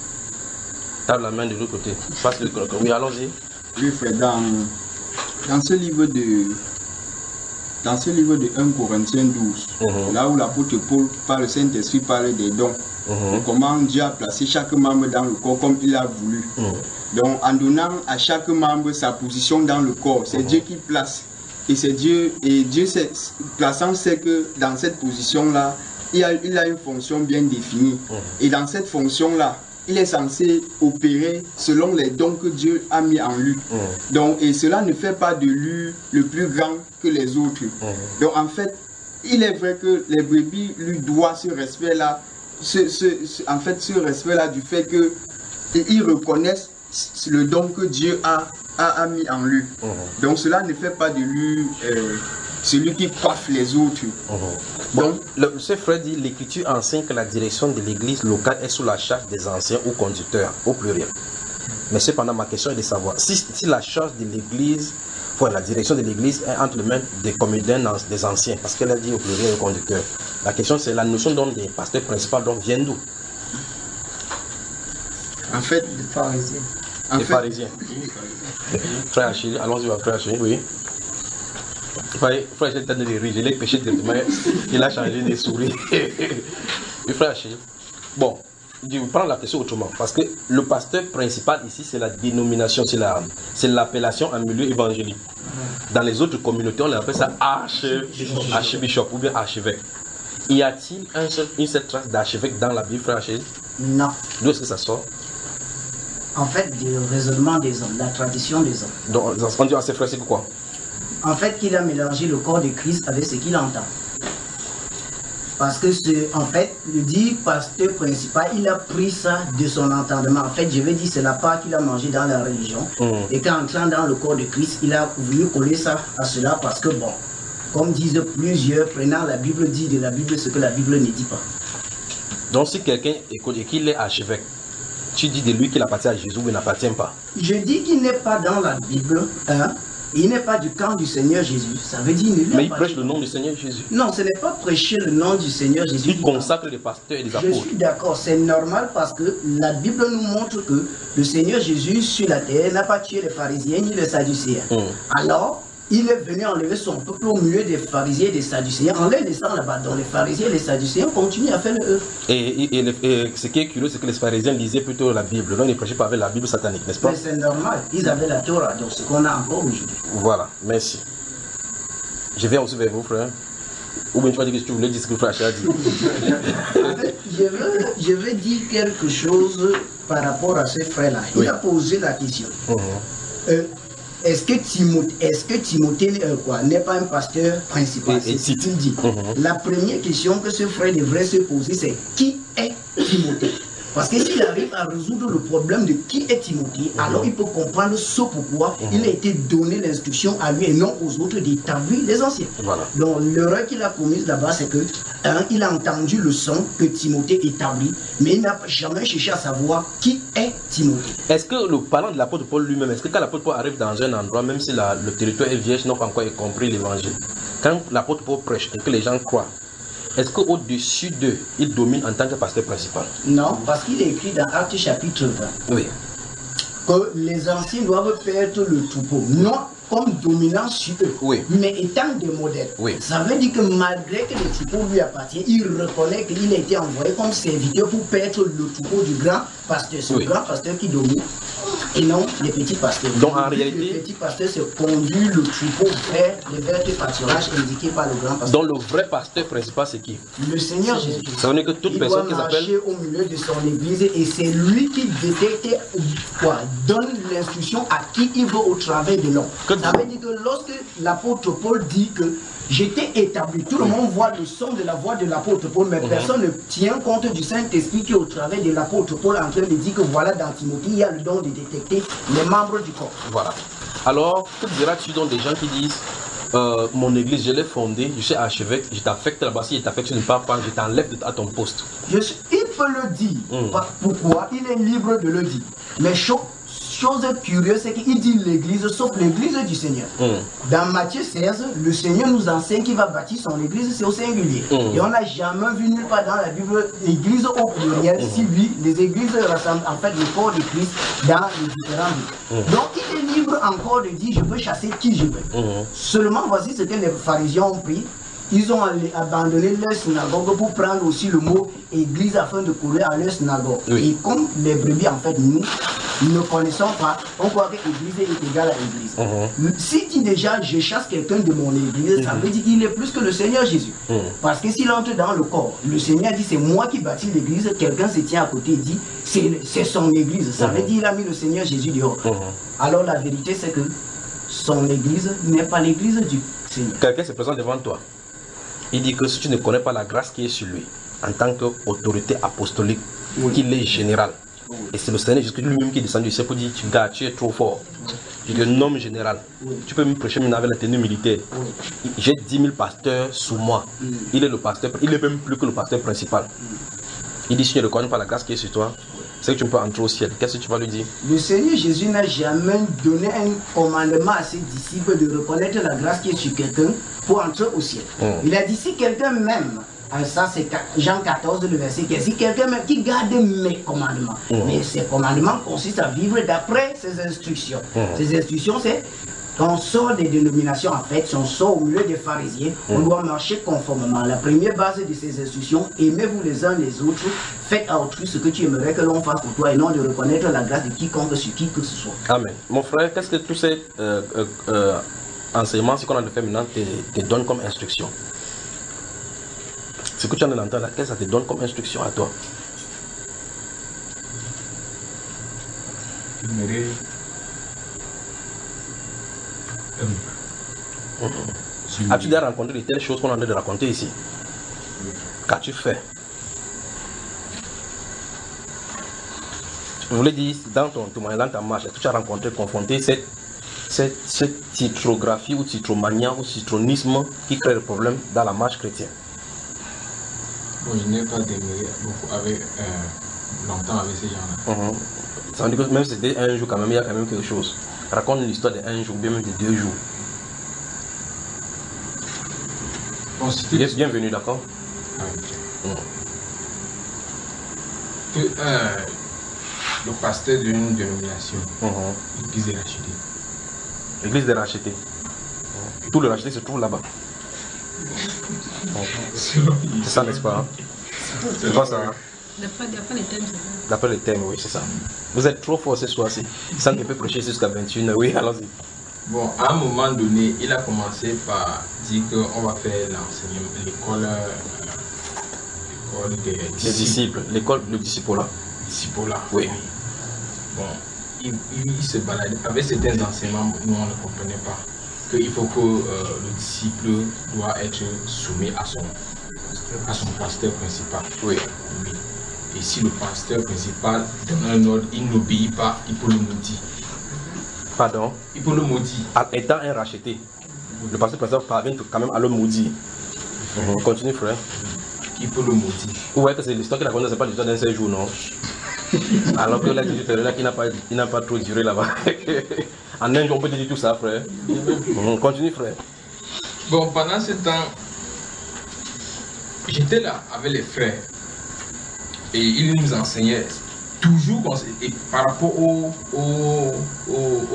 Tape la main de l'autre côté. Passe le croc. Oui, allons-y. Oui, frère, dans, dans ce livre de dans ce livre de un Corinthiens douze, Mhm. là où l'apôtre Paul parle, le Saint-Esprit parle des dons, Mhm. comment Dieu a placé chaque membre dans le corps comme il a voulu. Mhm. Donc, en donnant à chaque membre sa position dans le corps, c'est Mhm. Dieu qui place. Et c'est Dieu, et Dieu sait- plaçant sait que dans cette position-là, il a, il a une fonction bien définie. Mhm. Et dans cette fonction-là, il est censé opérer selon les dons que Dieu a mis en lui. Mhm. Donc, et cela ne fait pas de lui le plus grand que les autres. Mhm. Donc, en fait, il est vrai que les brebis lui doivent ce respect-là, ce, ce- ce- en fait, ce respect-là du fait qu'ils reconnaissent le don que Dieu a, a, a mis en lui. Mhm. Donc, cela ne fait pas de lui euh, celui qui coiffe les autres. Mhm. Bon, Donc, le, ce frère dit l'écriture enseigne que la direction de l'église locale est sous la charge des anciens ou conducteurs, au pluriel. Mais cependant, ma question est de savoir si, si la charge de l'église, enfin, la direction de l'église est entre les mains des comédiens, des anciens, parce qu'elle a dit au pluriel conducteur. La question c'est la notion donc des pasteurs principaux donc vient d'où? en fait, Les pharisiens. en Les fait, pharisiens. Frère Achille, allons-y, frère Achille, oui. Frère Frère Achille, de rire, je l'ai pêché directement, il a changé de souris. Oui, frère Achille. Bon, je vais prendre la question autrement, parce que le pasteur principal ici, c'est la dénomination, c'est la, c'est l'appellation en milieu évangélique. Dans les autres communautés, on appelle ça arche, archbishop ou bien archevêque. Y a-t-il un seul, une seule trace d'archevêque dans la Bible, frère Achille? Non. D'où est-ce que ça sort? En fait, du raisonnement des hommes, la tradition des hommes. Donc, on dit à ses frères, c'est quoi? En fait, qu'il a mélangé le corps de Christ avec ce qu'il entend. Parce que, c'est, en fait, le dit pasteur principal, il a pris ça de son entendement. En fait, je vais dire, c'est la part qu'il a mangé dans la religion. Mm. Et qu'entrant dans le corps de Christ, il a voulu coller ça à cela parce que, bon, comme disent plusieurs, prenant la Bible, dit de la Bible ce que la Bible ne dit pas. Donc, si quelqu'un écoute et qu'il est archevêque, tu dis de lui qu'il appartient à Jésus ou il n'appartient pas. Je dis qu'il n'est pas dans la Bible, hein, il n'est pas du camp du Seigneur Jésus. Ça veut dire qu'il Mais il prêche le nom du Seigneur Jésus. Non, ce n'est pas prêcher le nom du Seigneur Jésus. Il consacre les pasteurs et les Je apôtres. suis d'accord, c'est normal parce que la Bible nous montre que le Seigneur Jésus sur la terre n'a pas tué les pharisiens ni les sadducéens. Mm. Alors, il est venu enlever son peuple au milieu des pharisiens et des sadducéens en les laissant là-bas. Donc les pharisiens et les sadducéens continuent à faire le œuvre. Et, et- et le- et ce qui est curieux, c'est que les pharisiens lisaient plutôt la Bible. Donc, ils ne prêchaient pas avec la Bible satanique, n'est-ce pas? Mais c'est normal, ils avaient la Torah, donc ce qu'on a encore aujourd'hui. Voilà, merci. Je viens aussi vers vous, frère. Ou bien tu vas dire que tu voulais dire ce que le frère Achille a dit. En fait, je veux, je veux dire quelque chose par rapport à ce frère-là. Il Oui. a posé la question. Mhm. Euh, est-ce que Timothée, est-ce que Timothée euh, quoi, n'est pas un pasteur principal? Et- et C'est ce Tite. qu'il dit. Mhm. La première question que ce frère devrait se poser, c'est qui est Timothée? Parce que s'il arrive à résoudre le problème de qui est Timothée, alors il peut comprendre ce pourquoi il a été donné l'instruction à lui et non aux autres d'établir les anciens. Voilà. Donc l'erreur qu'il a commise là-bas, c'est que, un, il a entendu le son que Timothée établit, mais il n'a jamais cherché à savoir qui est Timothée. Est-ce que le parlant de l'apôtre Paul lui-même, est-ce que quand l'apôtre Paul arrive dans un endroit, même si la- le territoire est vierge, n'ont pas encore compris l'évangile, quand l'apôtre Paul prêche et que les gens croient, est-ce qu'au-dessus d'eux, il domine en tant que pasteur principal? Non, parce qu'il est écrit dans Actes chapitre vingt Oui. que les anciens doivent perdre le troupeau. Non, comme dominant sur eux, Oui. mais étant des modèles. Oui. Ça veut dire que malgré que le troupeau lui appartient, il reconnaît qu'il a été envoyé comme serviteur pour paître le troupeau du grand pasteur. C'est Oui. le grand pasteur qui domine et non les petits pasteurs. Donc, en Le réalité- petit pasteur se conduit le troupeau vers les vers de pâturage indiqués par le grand pasteur. Donc le vrai pasteur principal, c'est qui? Le Seigneur Jésus. Ça veut dire que toute Il personne doit qui s'appelle... marcher au milieu de son église et c'est lui qui détecte quoi, donne l'instruction à qui il veut au travail de l'homme. Que- Ça veut dire que lorsque l'apôtre Paul dit que j'étais établi, tout le monde voit le son de la voix de l'apôtre Paul, mais personne ne tient compte du Saint-Esprit qui au travail de l'apôtre Paul en train de dire que voilà dans Timothée, il y a le don de détecter les membres du corps. Voilà. Alors, que diras-tu donc des gens qui disent euh, mon église, je l'ai fondée, je suis archevêque, je t'affecte là-bas, si je t'affecte, tu ne pars pas, je t'enlève de- à ton poste. Je suis- il peut le dire. Mm. Pas- Pourquoi? Il est libre de le dire. Mais cho- chose curieuse, c'est qu'il dit l'église, sauf l'église du Seigneur. Mm. Dans Matthieu seize, le Seigneur nous enseigne qu'il va bâtir son église, c'est au singulier. Mm. Et on n'a jamais vu nulle part dans la Bible église au pluriel, si oui, les églises rassemblent en fait le corps de Christ dans les différents lieux. Donc il est libre encore de dire je peux chasser qui je veux. Mm. Seulement voici ce que les pharisiens ont pris. Ils ont allé- abandonné leur synagogue pour prendre aussi le mot église afin de courir à leur synagogue. Oui. Et comme les brebis, en fait, nous ne connaissons pas, on croit que église est égale à église. Mhm. Si dit déjà je chasse quelqu'un de mon église, ça veut dire qu'il est plus que le Seigneur Jésus. Mhm. Parce que s'il entre dans le corps, le Seigneur dit c'est moi qui bâtis l'église, quelqu'un se tient à côté et dit c'est c'est son église. Ça veut dire qu'il a mis le Seigneur Jésus dehors. Mhm. Alors la vérité c'est que son église n'est pas l'église du Seigneur. Quelqu'un se présente devant toi. Il dit que si tu ne connais pas la grâce qui est sur lui, en tant qu'autorité apostolique, qu'il est général. Et c'est le Seigneur Jésus lui-même qui est descendu ici pour dire tu gars, tu es trop fort. Je dis un homme général. Tu peux me prêcher maintenant avec la tenue militaire. J'ai dix mille pasteurs sous moi. Il est le pasteur, il est même plus que le pasteur principal. Il dit si tu ne reconnais pas la grâce qui est sur toi, c'est que tu ne peux pas entrer au ciel. Qu'est-ce que tu vas lui dire? Le Seigneur Jésus n'a jamais donné un commandement à ses disciples de reconnaître la grâce qui est sur quelqu'un pour entrer au ciel. Mm. Il a dit si quelqu'un m'aime, ah, ça c'est Jean quatorze, le verset quinze, si quelqu'un m'aime, qui garde mes commandements. Mm. Mais ces commandements consistent à vivre d'après ses instructions. Mm. Ces instructions, c'est quand on sort des dénominations, en fait, si on sort au milieu des pharisiens, on doit marcher conformément. La première base de ces instructions, aimez-vous les uns les autres, faites à autrui ce que tu aimerais que l'on fasse pour toi et non de reconnaître la grâce de quiconque sur qui que ce soit. Amen. Mon frère, qu'est-ce que tous ces euh, euh, euh, enseignements, ce qu'on a de faire maintenant, te, te donne comme instruction? Ce que tu as de l'entendre là, qu'est-ce que ça te donne comme instruction à toi? J'aimerais humble. As-tu déjà rencontré de telles choses qu'on est en train de raconter ici? Qu'as-tu fait? Je voulais dire, dans ton témoignage, dans ta marche, est-ce que tu as rencontré, confronté cette, cette, cette titrographie ou titromania ou citronisme qui crée le problème dans la marche chrétienne? Bon, je n'ai pas démarré beaucoup avec, euh, longtemps avec ces gens-là. Mhm. Ça veut dire que même si c'était un jour, quand même, il y a quand même quelque chose. Raconte une histoire de un jour, bien même de deux jours. Bon, c'était Bien- Bienvenue, d'accord? Ah, ok. Mhm. Que, euh, le pasteur d'une dénomination, Mhm. l'église est rachetée. L'église des rachetés. Tout le racheté se trouve là-bas. C'est ça, n'est-ce pas? Hein? C'est pas ça, hein? D'après d'après les thèmes, c'est ça. D'après le thème, oui, c'est ça. Vous êtes trop fort ce soir-ci. Sans qu'il peut prêcher jusqu'à vingt et une heures. Oui, allons-y. Bon, à un moment donné, il a commencé par dire qu'on va faire l'enseignement, l'école, euh, l'école des Les disciples. disciples, l'école, le disciple là. disciples là. Oui. Bon, il, il se baladait avec certains enseignements, nous on ne comprenait pas. Qu'il faut que euh, le disciple doit être soumis à son, à son pasteur principal. Oui. Oui. Et si le pasteur principal donne un ordre, il n'obéit pas, il peut le maudire. Pardon. Il peut le maudire. En étant un racheté, le pasteur président parvient quand même à le maudire. Mhm. Continue, frère. Il peut le maudire. Vous voyez que c'est l'histoire qu'il raconte, c'est pas l'histoire d'un seul jour, non? Alors que là, dix-huit heures, là, qui n'a pas, il n'a pas trop duré là-bas. En un jour, on peut dire tout ça, frère. Mhm. Continue, frère. Bon, pendant ce temps, j'étais là avec les frères et ils nous enseignaient toujours conseil- et par rapport au, au, au, au,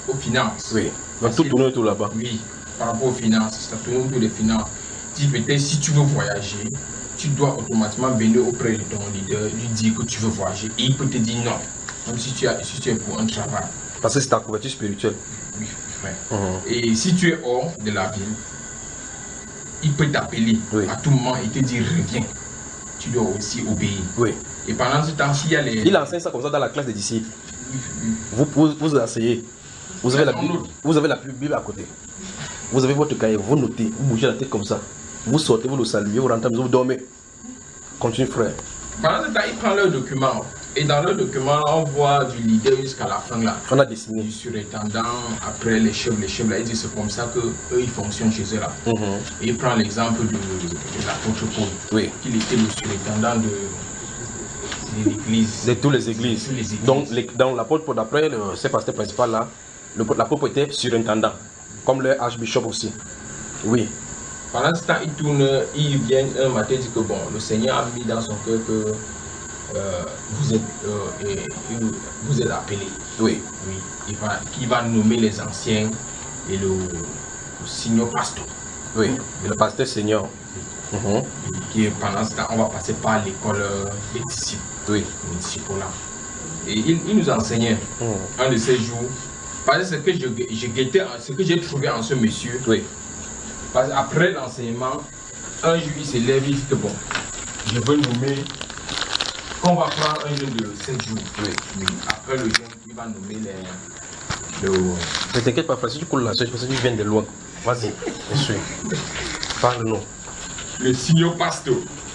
aux finances. Oui, donc tout tourne autour là-bas. Oui, par rapport aux finances, ça tourne autour des finances. Dis peut-être si tu veux voyager, tu dois automatiquement venir auprès de ton leader, lui dire que tu veux voyager. Et il peut te dire non, même si tu, as, si tu es pour un travail. Parce que c'est ta couverture spirituelle. Oui, frère. Mhm. Et si tu es hors de la ville, il peut t'appeler Oui. à tout moment et te dire reviens. Tu dois aussi obéir. Oui. Et pendant ce temps, s'il y a les... Il enseigne ça comme ça dans la classe des disciples. Oui, oui. Vous, vous, vous asseyez. Vous avez, la On Bible, note. vous avez la Bible à côté. Vous avez votre cahier, vous notez, vous bougez la tête comme ça. Vous sortez, vous le saluez, vous rentrez à la maison, vous dormez. Continue, frère. Pendant ce temps, ils prennent leurs documents. Et dans leurs documents, on voit du leader jusqu'à la fin là. On a dessiné. Du surintendant, après les chefs, les chefs là, ils disent c'est comme ça que eux ils fonctionnent chez eux là. Mhm. Et il prend l'exemple de, de l'apôtre Paul, Oui. qu'il était le surintendant de, de l'église. De toutes les églises. De toutes les églises. Donc, les, dans l'apôtre, d'après le ce pasteur principal là, le- l'apôtre était surintendant, comme le archbishop aussi. Oui. Pendant ce temps, ils tournent, ils viennent un matin et disent que bon, le Seigneur a mis dans son cœur que euh, vous, êtes, euh, et, et vous êtes appelés. Oui. Oui, il va, qui va nommer les anciens et le, le senior pasteur. Oui. Et le pasteur senior. Mhm. Qui est pendant ce temps, on va passer par l'école euh, des disciples. Oui. Les disciples là. Et il, il nous enseignait Mhm. un de ces jours. Parce que ce que je, je guettais, ce que j'ai trouvé en ce monsieur. Oui. Parce qu'après l'enseignement, un jour il se lève, il dit que bon, je veux nommer, qu'on va prendre un jeune de sept jours. Oui. Oui. Après le jeune, il va nommer les. Le, Ne t'inquiète pas, frère, si tu coules la sèche, parce que tu viens de loin. Vas-y, je suis. Parle-nous. le senior pasteur.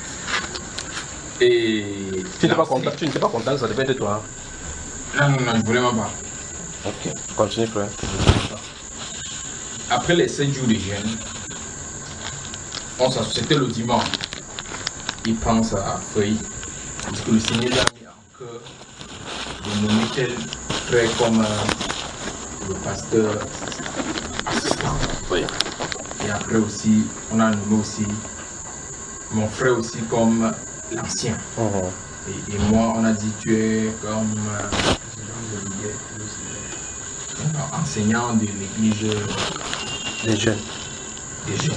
Et. Tu n'étais pas content, tu n'étais pas content, ça devait être toi. Non, non, non, je voulais même pas. Ok, continue, frère. Après les sept jours de jeûne, on s'en- c'était le dimanche. Il prend sa feuille, parce que le Seigneur lui a mis en cœur de nommer tel frère comme euh, le pasteur assistant. Oui. Et après aussi, on a nommé aussi mon frère aussi comme l'ancien. Mhm. Et, et moi, on a dit tu es comme euh, enseignant de l'église Les jeunes. des jeunes.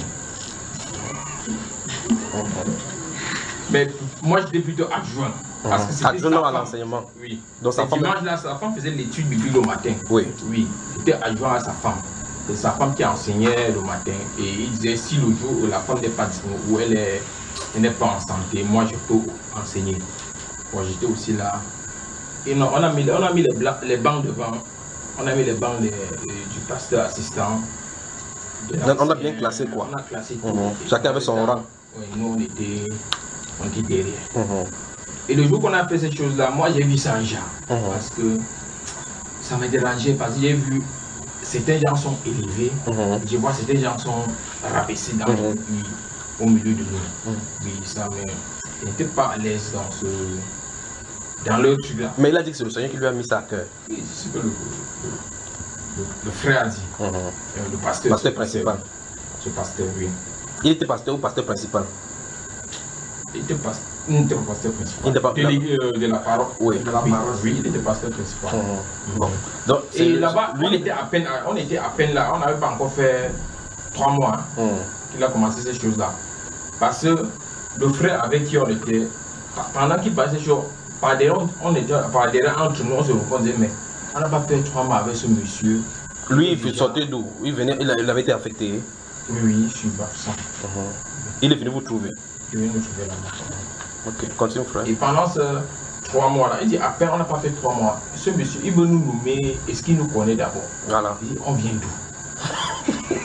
Mais moi, j'étais plutôt adjoint. Parce que c'était Adjoint sa à femme. l'enseignement. Oui. Donc sa Le femme- dimanche, là, sa femme faisait l'étude biblique le matin. Oui. Oui. C'était adjoint à sa femme. C'est sa femme qui enseignait le matin. Et il disait si le jour où la femme n'est pas disponible, ou elle est- elle n'est pas en santé, moi, je peux enseigner. Bon, j'étais aussi là. Et non, on a mis, on a mis les, bla- les bancs devant. On a mis les bancs des- des- du pasteur assistant. de On a- on a l'ancien. bien classé, quoi. On a classé tout. Mhm. Et Chacun avait son on était- rang. Oui, nous, on était, on était derrière. Mhm. Et le jour qu'on a fait cette chose-là, moi j'ai vu ça en genre. Mhm. Parce que ça m'a dérangé, parce que j'ai vu certains gens sont élevés, Mhm. je vois certains gens sont rabaissés dans Mhm. le- au milieu de nous. Mhm. Oui, ça me. Je n'étais pas à l'aise dans ce. dans le truc là. Mais il a dit que c'est le Seigneur qui lui a mis ça à cœur. Oui, c'est ce que le, le, le- le frère a dit. Mhm. Euh, le pasteur. Pasteur ce principal. Ce pasteur, oui. Il était pasteur ou pasteur principal? Il était pas, il n'était pas pasteur principal. Il n'était pas- Délégué euh, de la parole. Oui. De la parole, oui, il était pasteur principal. Mhm. Bon. Donc, c'est Et le- là-bas, lui, on était à peine, on était à peine là, on n'avait pas encore fait trois mois hein, Mhm. qu'il a commencé ces choses-là. Parce que le frère avec qui on était, pendant qu'il passait ces choses, par derrière, on- on était, par derrière entre nous, on se reposait, mais on n'a pas fait trois mois avec ce monsieur. Lui, il sortait d'où? Il venait, il, a- il avait été affecté. Oui, oui, je suis absent. Mhm. Il est venu vous trouver. Il vient nous trouver là-bas. Ok, continue, frère. Et pendant ces trois mois-là, il dit, à peine on n'a pas fait trois mois, ce monsieur, il veut nous nommer, est-ce qu'il nous connaît d'abord? Voilà. Il dit, on vient d'où?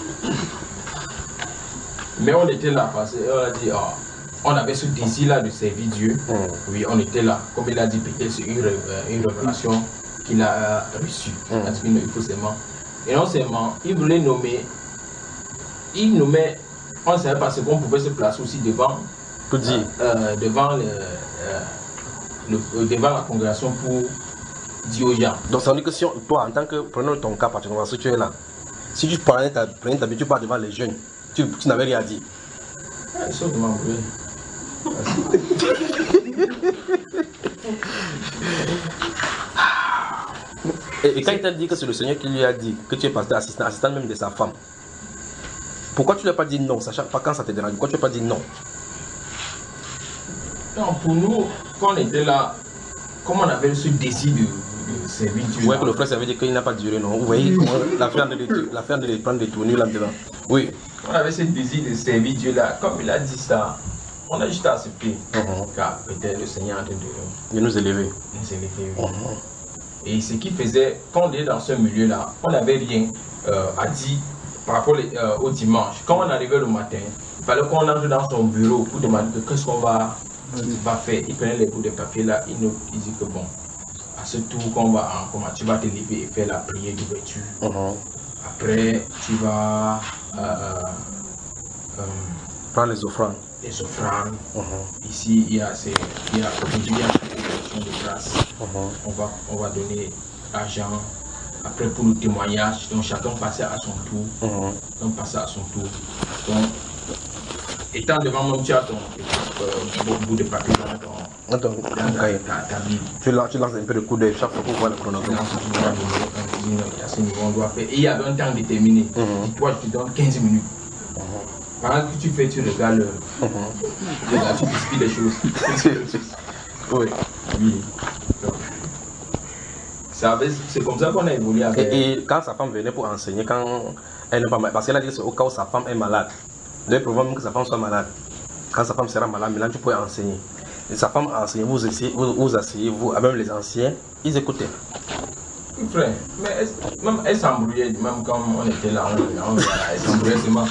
Mais on était là parce qu'on a dit, ah, on avait ce désir-là de servir Dieu. Mhm. Oui, on était là. Comme il a dit, peut-être c'est une, ré- euh, une révélation qu'il a reçue. Mhm. Parce qu'il faut seulement. Et non seulement, il voulait nommer, il nommait, on ne savait pas ce qu'on pouvait se placer aussi devant, Tout dit. euh, devant, le, euh, le- euh, devant la congrégation pour dire aux gens. Donc ça veut dire que si on- toi, en tant que, prenons ton cas particulièrement, si tu es là, si tu prenais ta, prenais ta tu pars devant les jeunes, tu, tu n'avais rien à dire. Ah, ils sont devant, oui. Et, et quand il t'a dit que c'est le Seigneur qui lui a dit que tu es pasteur assistant, assistant même de sa femme, pourquoi tu ne lui as pas dit non, sachant pas quand ça te dérange? Pourquoi tu ne lui as pas dit non? Non, pour nous, quand on était là, comme on avait ce désir de, de servir Dieu. Vous voyez que le frère, ça veut dire qu'il n'a pas duré, non? Vous voyez comment la frère de les prendre des tournures là-dedans? Oui. On avait ce désir de servir Dieu là. Comme il a dit ça, on a juste accepté. Uh-huh. Car peut-être le Seigneur est en train de, de nous élever. Nous élever oui. uh-huh. Et ce qui faisait, quand on était dans ce milieu-là, on n'avait rien euh, à dire par rapport les, euh, au dimanche. Quand on arrivait le matin, il fallait qu'on entre dans son bureau pour demander qu'est-ce qu'on va, va faire. Il prenait les bouts de papier là, il nous il dit que bon, à ce tour qu'on va en comment tu vas te lever et faire la prière d'ouverture. Uh-huh. Après, tu vas euh, euh, prendre les offrandes. Les offrandes. Uh-huh. Ici, il y a ces, il y a aujourd'hui de grâce. Uh-huh. On va, on va donner l'argent. Après pour le témoignage, donc chacun passait à son tour. Uh-huh. Donc passait à son tour. Donc, étant devant moi, tu as ton euh, bout de papier dans ton. Attends, dans ta, ta, ta Bible. Tu lances, tu lances un peu de coup d'œil chaque fois pour voir le chronogramme. On doit faire. Et il y avait un temps déterminé. Uh-huh. Dis-toi, je te donne quinze minutes. Uh-huh. Pendant que tu fais, tu regardes, uh-huh. tu, regardes tu discutes des choses. Oui. Oui. C'est comme ça qu'on a évolué avec. Et, et quand sa femme venait pour enseigner, quand elle n'est pas malade, parce qu'elle a dit que c'est au cas où sa femme est malade. Vous avez probablement que sa femme soit malade. Quand sa femme sera malade, maintenant tu pourrais enseigner. Et sa femme a enseigné, vous essayez, vous, vous asseyez, vous, même les anciens, ils écoutaient. Frère, mais elle, même elle s'embrouillait, même quand on était là, on, on, elle s'embrouillait seulement.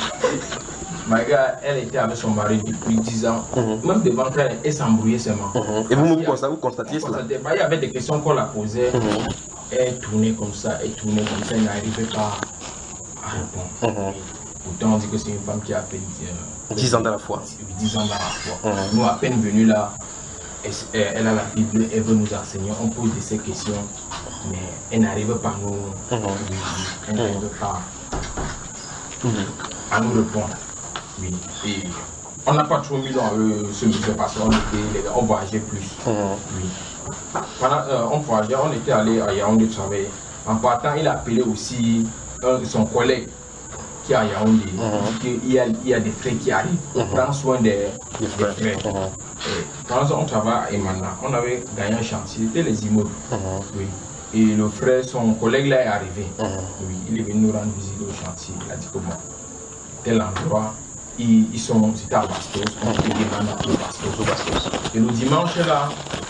Ma gars, elle était avec son mari depuis dix ans. Mm-hmm. Même devant elle, elle s'embrouillait seulement. Mm-hmm. Et vous, vous, vous, vous constatiez cela? Il y avait des questions qu'on la posait. Mm-hmm. Elle tournait comme ça, elle tournait comme ça, elle n'arrivait pas à répondre. Mm-hmm. Pourtant, on dit que c'est une femme qui a à peine euh, dix ans dans la foi. dix ans dans la foi. Mm-hmm. Nous, à peine venus là, elle, elle a la Bible, elle veut nous enseigner, on pose de ces questions, mais elle n'arrive pas à nous, mm-hmm. elle n'arrive mm-hmm. pas mm-hmm. à nous répondre. Oui. Et on n'a pas trop mis dans eux ce musée parce qu'on était, on voyageait plus. Mm-hmm. Oui. Pendant euh, on voyageait, on était allé à Yaoundé travailler. En partant, il a appelé aussi un de son collègue qui est à Yaoundé. Mm-hmm. Il, y a, il y a des frères qui arrivent. Mm-hmm. On prend soin des, des frères. Des frères. Mm-hmm. Pendant ça, on travaille à Emana. On avait gagné un chantier, c'était les immeubles. Mm-hmm. Oui. Et le frère, son collègue là est arrivé. Mm-hmm. Oui. Il est venu nous rendre visite au chantier. Il a dit comment tel endroit. Ils, ils sont, c'était à Bastos, on était demandé à Bastos, Bastos. Et le dimanche là,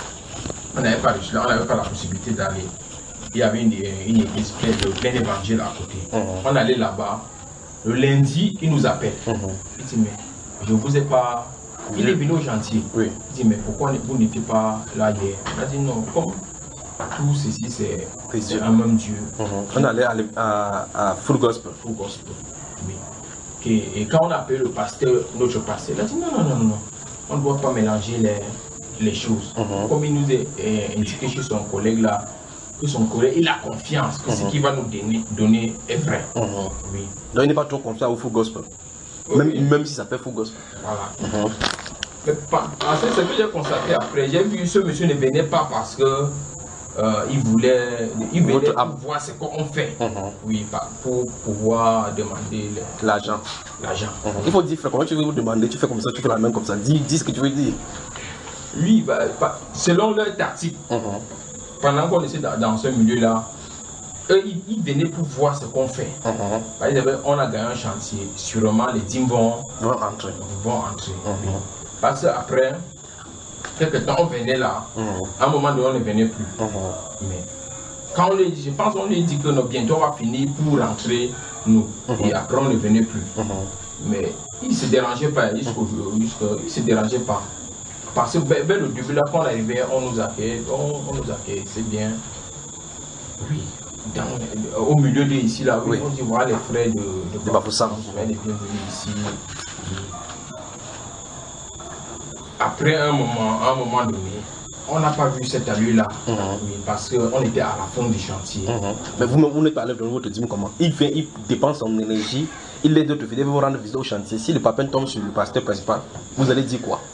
on n'avait pas, pas la possibilité d'aller. Il y avait une, une église pleine de plein d'évangiles à côté. Mm-hmm. On allait là-bas. Le lundi, il nous appelle. Mm-hmm. Il dit, mais je ne vous ai pas. Il est venu au chantier. Oui. Il dit, mais pourquoi vous n'étiez pas là hier? Il a dit, non, comme tout ceci, c'est un même Dieu. Mm-hmm. On allait à, à, à Full Gospel. Full Gospel. Oui. Et, et quand on appelle le pasteur, notre pasteur, il a dit non, non, non, non, on ne doit pas mélanger les, les choses. Mm-hmm. Comme il nous a eh, indiqué chez son collègue là, que son collègue, il a confiance que mm-hmm. ce qu'il va nous donner, donner est vrai. Mm-hmm. Oui. Donc il n'est pas trop confiant au Full Gospel, oui. même, même si ça s'appelle Full Gospel. Voilà. Mm-hmm. Mais parce que ce que j'ai constaté après, j'ai vu que ce monsieur ne venait pas parce que Euh, il voulait, il voulait voir ce qu'on fait, mm-hmm. oui, pour pouvoir demander l'argent. L'argent. Mm-hmm. Il faut dire, frère, comment tu veux vous demander, tu fais comme ça, tu fais la main comme ça, dis, dis ce que tu veux dire. Lui, bah, bah, selon leur tactique, mm-hmm. pendant qu'on était dans, dans ce milieu-là, eux, ils, ils venaient pour voir ce qu'on fait. Mm-hmm. Par exemple, on a gagné un chantier, sûrement les dîmes vont, vont entrer. Vont entrer. Mm-hmm. Oui. Parce qu'après, quelque temps on venait là, mm-hmm. à un moment donné on ne venait plus. Mm-hmm. Mais quand on lui dit, je pense qu'on lui dit que non, bientôt on va finir pour rentrer nous. Mm-hmm. Et après on ne venait plus. Mm-hmm. Mais il ne se dérangeait pas jusqu'au jusqu'au, il se dérangeait pas. Parce que vers le début là, quand on arrivait, on nous accueillait, on, on nous accueillait, c'est bien. Oui. Dans, au milieu de ici là, oui, oui. On dit voilà les frères de, de, de Bafoussam. Les bienvenus ici. Oui. Après un moment, à un moment donné, on n'a pas vu cette allure-là, mm-hmm. oui, parce qu'on était à la fin du chantier. Mm-hmm. Mais vous, vous n'êtes pas allé dans votre dîme comment? Il vient, il dépense son énergie, il aide d'autres fidèles, vous rendre visite au chantier. Si le papin tombe sur le pasteur principal, vous allez dire quoi?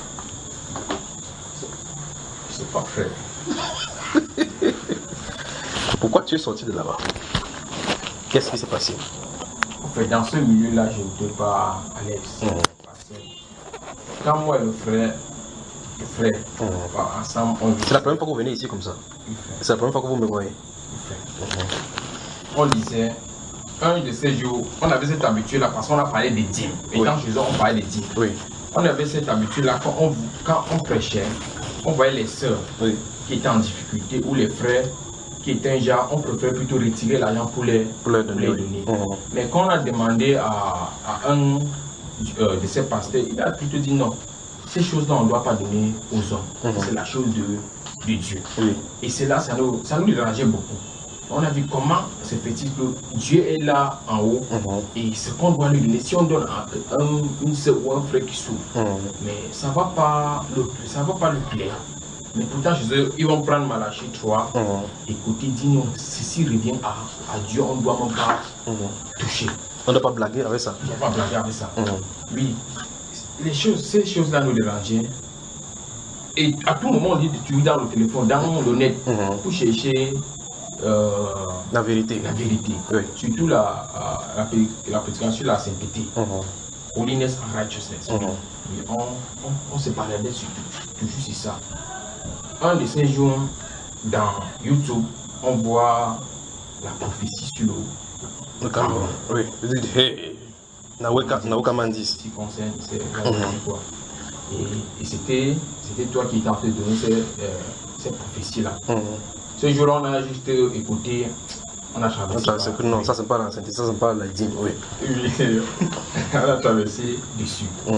C'est pas frère. Pourquoi tu es sorti de là-bas? Qu'est-ce qui s'est passé? En fait, dans ce milieu-là, je n'étais pas à l'aise. Mmh. Quand moi et le frère, le frère, Mmh. bah, ensemble, on C'est la première fois que vous venez ici comme ça? C'est la première fois que vous me voyez? Mmh. On lisait, un de ces jours, on avait cette habitude-là parce qu'on a parlé des dîmes. Et Oui. quand je disais, on parlait des dîmes. Oui. On avait cette habitude-là, quand on, quand on prêchait, on voyait les sœurs Oui. qui étaient en difficulté ou les frères qui étaient genre, on préfère plutôt retirer l'argent pour les, Pour leur pour donner. les Oui. donner. Mmh. Mais quand on a demandé à, à un euh, de ces pasteurs, il a plutôt dit non, ces choses-là on ne doit pas donner aux hommes. Mhm. C'est la chose de, de Dieu. Oui. Et c'est là, ça nous, ça nous dérangeait beaucoup. On a vu comment se fait-il que Dieu est là en haut Mhm. et ce qu'on doit lui donner, si on donne à un, une sœur ou un frère qui souffre, Mhm. mais ça ne va pas le, ça va pas le plaire. Mais pourtant, je sais, ils vont prendre Malachie trois, Mhm. écoutez, dis non, ceci revient à, à Dieu, on ne doit même pas Mhm. toucher. On ne doit pas blaguer avec ça. On ne doit pas blaguer avec ça. Mhm. Oui, les choses, ces choses-là nous dérangeaient. Et à tout moment, on dit de tuer dans le téléphone, dans le net, Mhm. pour chercher euh, La vérité. la vérité. Oui. Surtout la, la, la, la prédication sur la sainteté. Mhm. Holiness and righteousness. Mhm. Oui, on, on, on se parlait surtout, toujours sur ça. Un de ces jours, dans YouTube, on voit la prophétie sur le Le Cameroun. Oui. Vous dites, hey, Naweka Naweka Mandis. qui concerne ces Mhm. quoi. Et, et c'était c'était toi qui étais en train de donner ces, euh, ces prophéties-là. Mhm. Ce jour-là, on a juste écouté, on a traversé. Ça, c'est que non, ça c'est pas la sainteté, ça c'est pas la dîme. Oui. Oui, on a traversé dessus. Mhm.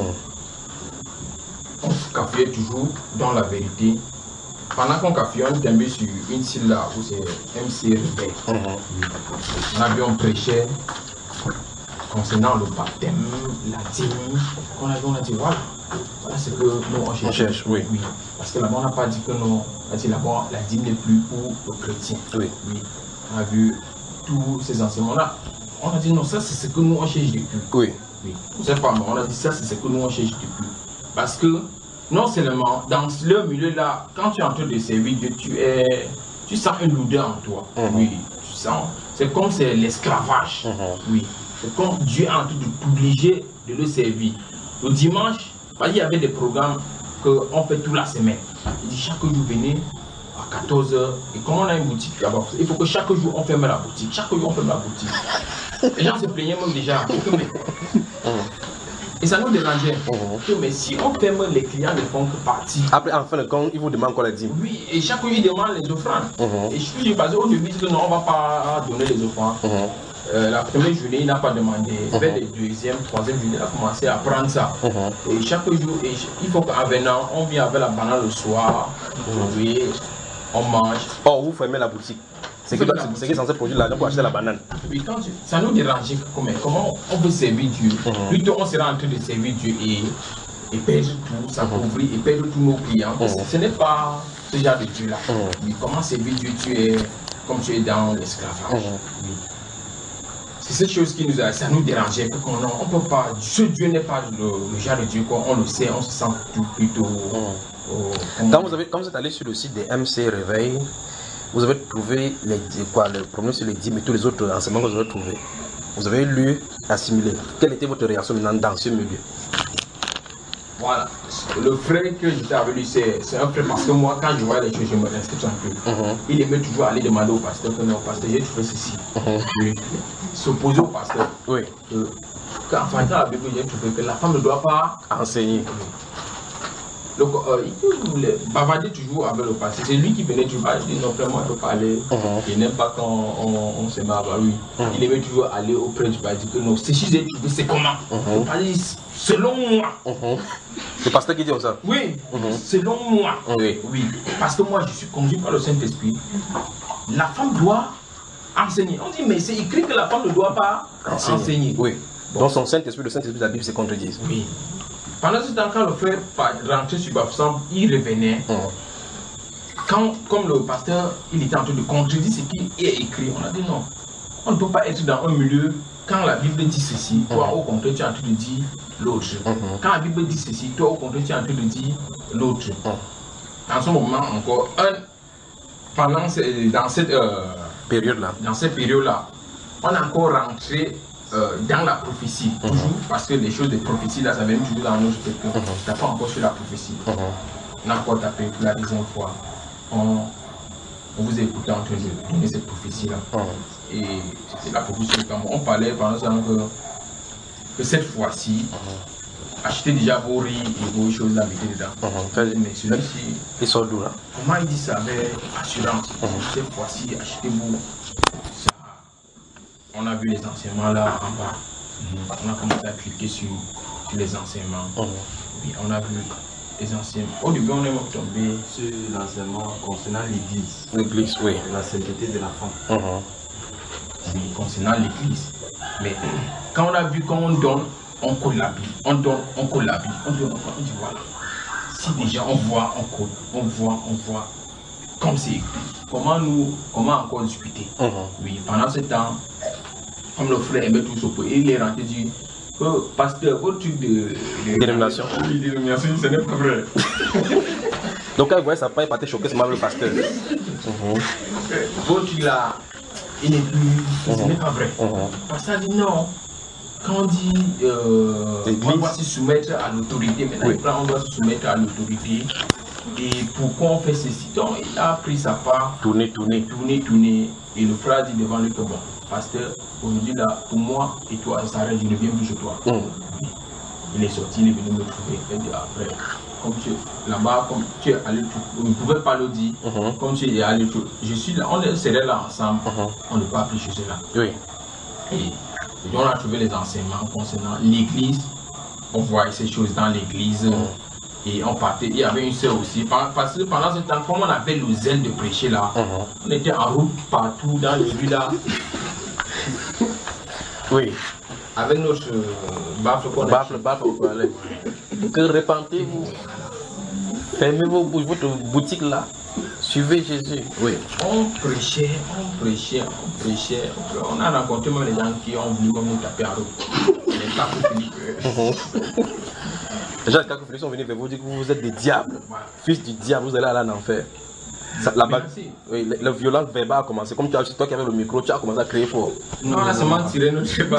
On se cafouillait toujours dans la vérité. Pendant qu'on cafouillait, on tombait sur une syllabe où c'est M C Réveil. Mhm. On a vu, on prêchait concernant le baptême, la dîme. On a vu, on a dit voilà, voilà ce que nous on cherche. On cherche, oui. Oui. Parce que là-bas, on n'a pas dit que non, on a dit là-bas, la dîme n'est plus pour le chrétien. Oui. Oui. On a vu tous ces enseignements-là. On a dit non, ça c'est ce que nous on cherche depuis. Oui. Oui. Vous savez pas, mais on a dit ça c'est ce que nous on cherche depuis. Parce que non seulement dans le milieu-là, quand tu es en train de servir Dieu, tu es, tu sens une lourdeur en toi. Mhm. Oui. Tu sens. C'est comme c'est l'esclavage. Mhm. Oui. C'est comme Dieu est en train de t'obliger de le servir. Le dimanche, il y avait des programmes qu'on fait toute la semaine. Il dit chaque jour venez à quatorze heures. Et comme on a une boutique là-bas, il faut que chaque jour on ferme la boutique. Chaque jour on ferme la boutique. Les gens se plaignaient même déjà. Et ça nous dérangeait. Mhm. Mais si on ferme, les clients ne font que partir. Après, en fin de compte, il vous demande quoi la dîme. Oui, et chaque jour ils demandent les offrandes. Mhm. Et je suis basé au début, que non, on ne va pas donner les offrandes. Mhm. Euh, la première journée, il n'a pas demandé. Vers les deuxième, troisième journée, il a commencé à prendre ça. Mhm. Et chaque jour, et il faut qu'en venant, on vient avec la banane le soir, oui, on mange. Oh, vous fermez la boutique. C'est qui c'est qui est censé produire l'argent pour acheter la banane. Oui, quand tu- ça nous dérangeait comment, comment on peut servir Dieu. Mhm. Plutôt, on sera en train de servir Dieu et, et perdre tout, s'appauvrir et perdre tous nos clients. Mhm. Ce n'est pas ce genre de Dieu-là. Mhm. Oui, comment servir Dieu, tu es comme tu es dans l'esclavage. Mhm. Oui. C'est cette chose qui nous a, ça nous dérangeait. qu'on- non, on peut pas, ce Dieu n'est pas le, le genre de Dieu, quoi. On le sait, on se sent tout plutôt. au- comme- Quand vous, avez, quand vous êtes allé sur le site des M C Réveil, vous avez trouvé les, quoi, le problème sur les dîmes et tous les autres enseignements que vous avez trouvés. Vous avez lu, assimilé. Quelle était votre réaction maintenant dans ce milieu? Voilà. Le frère que j'étais avec lui, c'est c'est un frère parce que moi, quand je vois les choses, je me inscris tranquille. Mhm. Il aimait toujours aller demander au pasteur que non, pasteur, j'ai trouvé ceci. Mhm. Oui. S'opposer au pasteur. Oui. Que, quand, enfin, dans la Bible, j'ai trouvé que la femme ne doit pas. Enseigner. Donc, euh, il voulait bavarder toujours avec le pasteur. C'est lui qui venait toujours. Ah, je dis non, vraiment, il ne faut pas aller. Mhm. Il n'aime pas quand on, on se bat avec lui. Mhm. Il Il aimait toujours aller auprès du pasteur. Il dit que non, c'est si j'ai trouvé, c'est comment. Mhm. Il dit, selon moi. Mhm. Le pasteur qui dit comme ça. Oui, Mhm. selon moi. Oui. Oui, parce que moi je suis conduit par le Saint-Esprit. La femme doit enseigner. On dit, mais c'est écrit que la femme ne doit pas enseigner. Oui. Donc son Saint-Esprit, le Saint-Esprit de la Bible se contredisent. Oui. Pendant ce temps, quand le frère rentrait sur Baptême, il revenait. Mhm. Quand, comme le pasteur, il était en train de contredire ce qui est écrit, on a dit non. On ne peut pas être dans un milieu, quand la Bible dit ceci, toi Mhm. au contraire tu es en train de dire l'autre. Mhm. Quand la Bible dit ceci, toi au contraire tu es en train de dire l'autre. Mhm. En ce moment encore, un, pendant ce- dans, cette, euh, période-là. Dans cette période-là, on a encore rentré euh, dans la prophétie, toujours, mm-hmm. parce que les choses de prophétie, là, ça vient toujours dans nos têtes. Mm-hmm. On n'a pas encore sur la prophétie. Mm-hmm. On a encore tapé pour la deuxième fois. On, on vous écoutait en train de donner cette prophétie-là. Mm-hmm. Et c'est la prophétie de Cameroun. On parlait par exemple que, que cette fois-ci, mm-hmm. achetez déjà vos riz et vos choses là, mettez dedans. Mm-hmm. Mais celui-ci, ils sont d'où là? Comment il dit ça avec assurance? Mm-hmm. Cette fois-ci, achetez-vous. On a vu les enseignements là en bas. Mm-hmm. On a commencé à cliquer sur, sur les enseignements. Mm-hmm. Oui, on a vu les enseignements. Au début, on est tombé sur l'enseignement concernant l'église. L'église, oui. La sainteté de la femme. Mm-hmm. Oui, concernant l'église. Mais quand on a vu quand on donne, on colle la Bible. On donne, on colle la Bible. On donne, on dit voilà. Si déjà on voit, on colle. On voit, on voit. Comme c'est écrit. Comment nous, comment encore discuter? Mm-hmm. Oui, pendant ce temps, comme le frère aimait tout ce il est rentré et dit oh, pasteur, votre truc de dénomination. Oui, dénomination, ce n'est pas vrai. Donc quand il voyait sa part, il partait choquer ce le pasteur. Mm-hmm. Votre truc là, il n'est plus, ce n'est pas vrai. Mm-hmm. Le pasteur dit non. Quand on dit euh, on doit se soumettre à l'autorité, maintenant oui. On doit se soumettre à l'autorité. Et pourquoi on fait ceci? Donc il a pris sa part, tourner, tourner, tourner, tourner. Et le frère dit devant lui que bon, pasteur, aujourd'hui là, pour moi et toi, ça arrête, je ne viens plus chez toi. Mm. Il est sorti, il est venu me trouver. Il dit après, comme tu es là-bas, comme tu es allé, vous ne pouvez pas le dire, mm-hmm. Comme tu es allé, je suis là, on serait là ensemble, mm-hmm. On ne peut pas plus chez là. Oui. Et, et on a trouvé les enseignements concernant l'église, on voit ces choses dans l'église. Mm. Et on partait, il y avait une sœur aussi, parce que pendant ce temps, comme on avait le zèle de prêcher là, mm-hmm. On était en route partout dans les rues là. Oui. Avec notre euh, baffle qu'on a. Baffle, baffle, on peut aller. Que repentez-vous. Fermez vos, votre boutique là. Suivez Jésus. Oui. On prêchait, on prêchait, on prêchait. On a rencontré même les gens qui ont voulu nous taper en route. Les tapes Philippe. Les gens de Kako Philippe sont venus vers vous dire que vous êtes des diables. Voilà. Fils du diable, vous allez aller en enfer. Ça, la, oui, la, la violence verbale a commencé. Comme tu as, toi qui avais le micro, tu as commencé à crier fort. Non, on a seulement tiré notre cheval.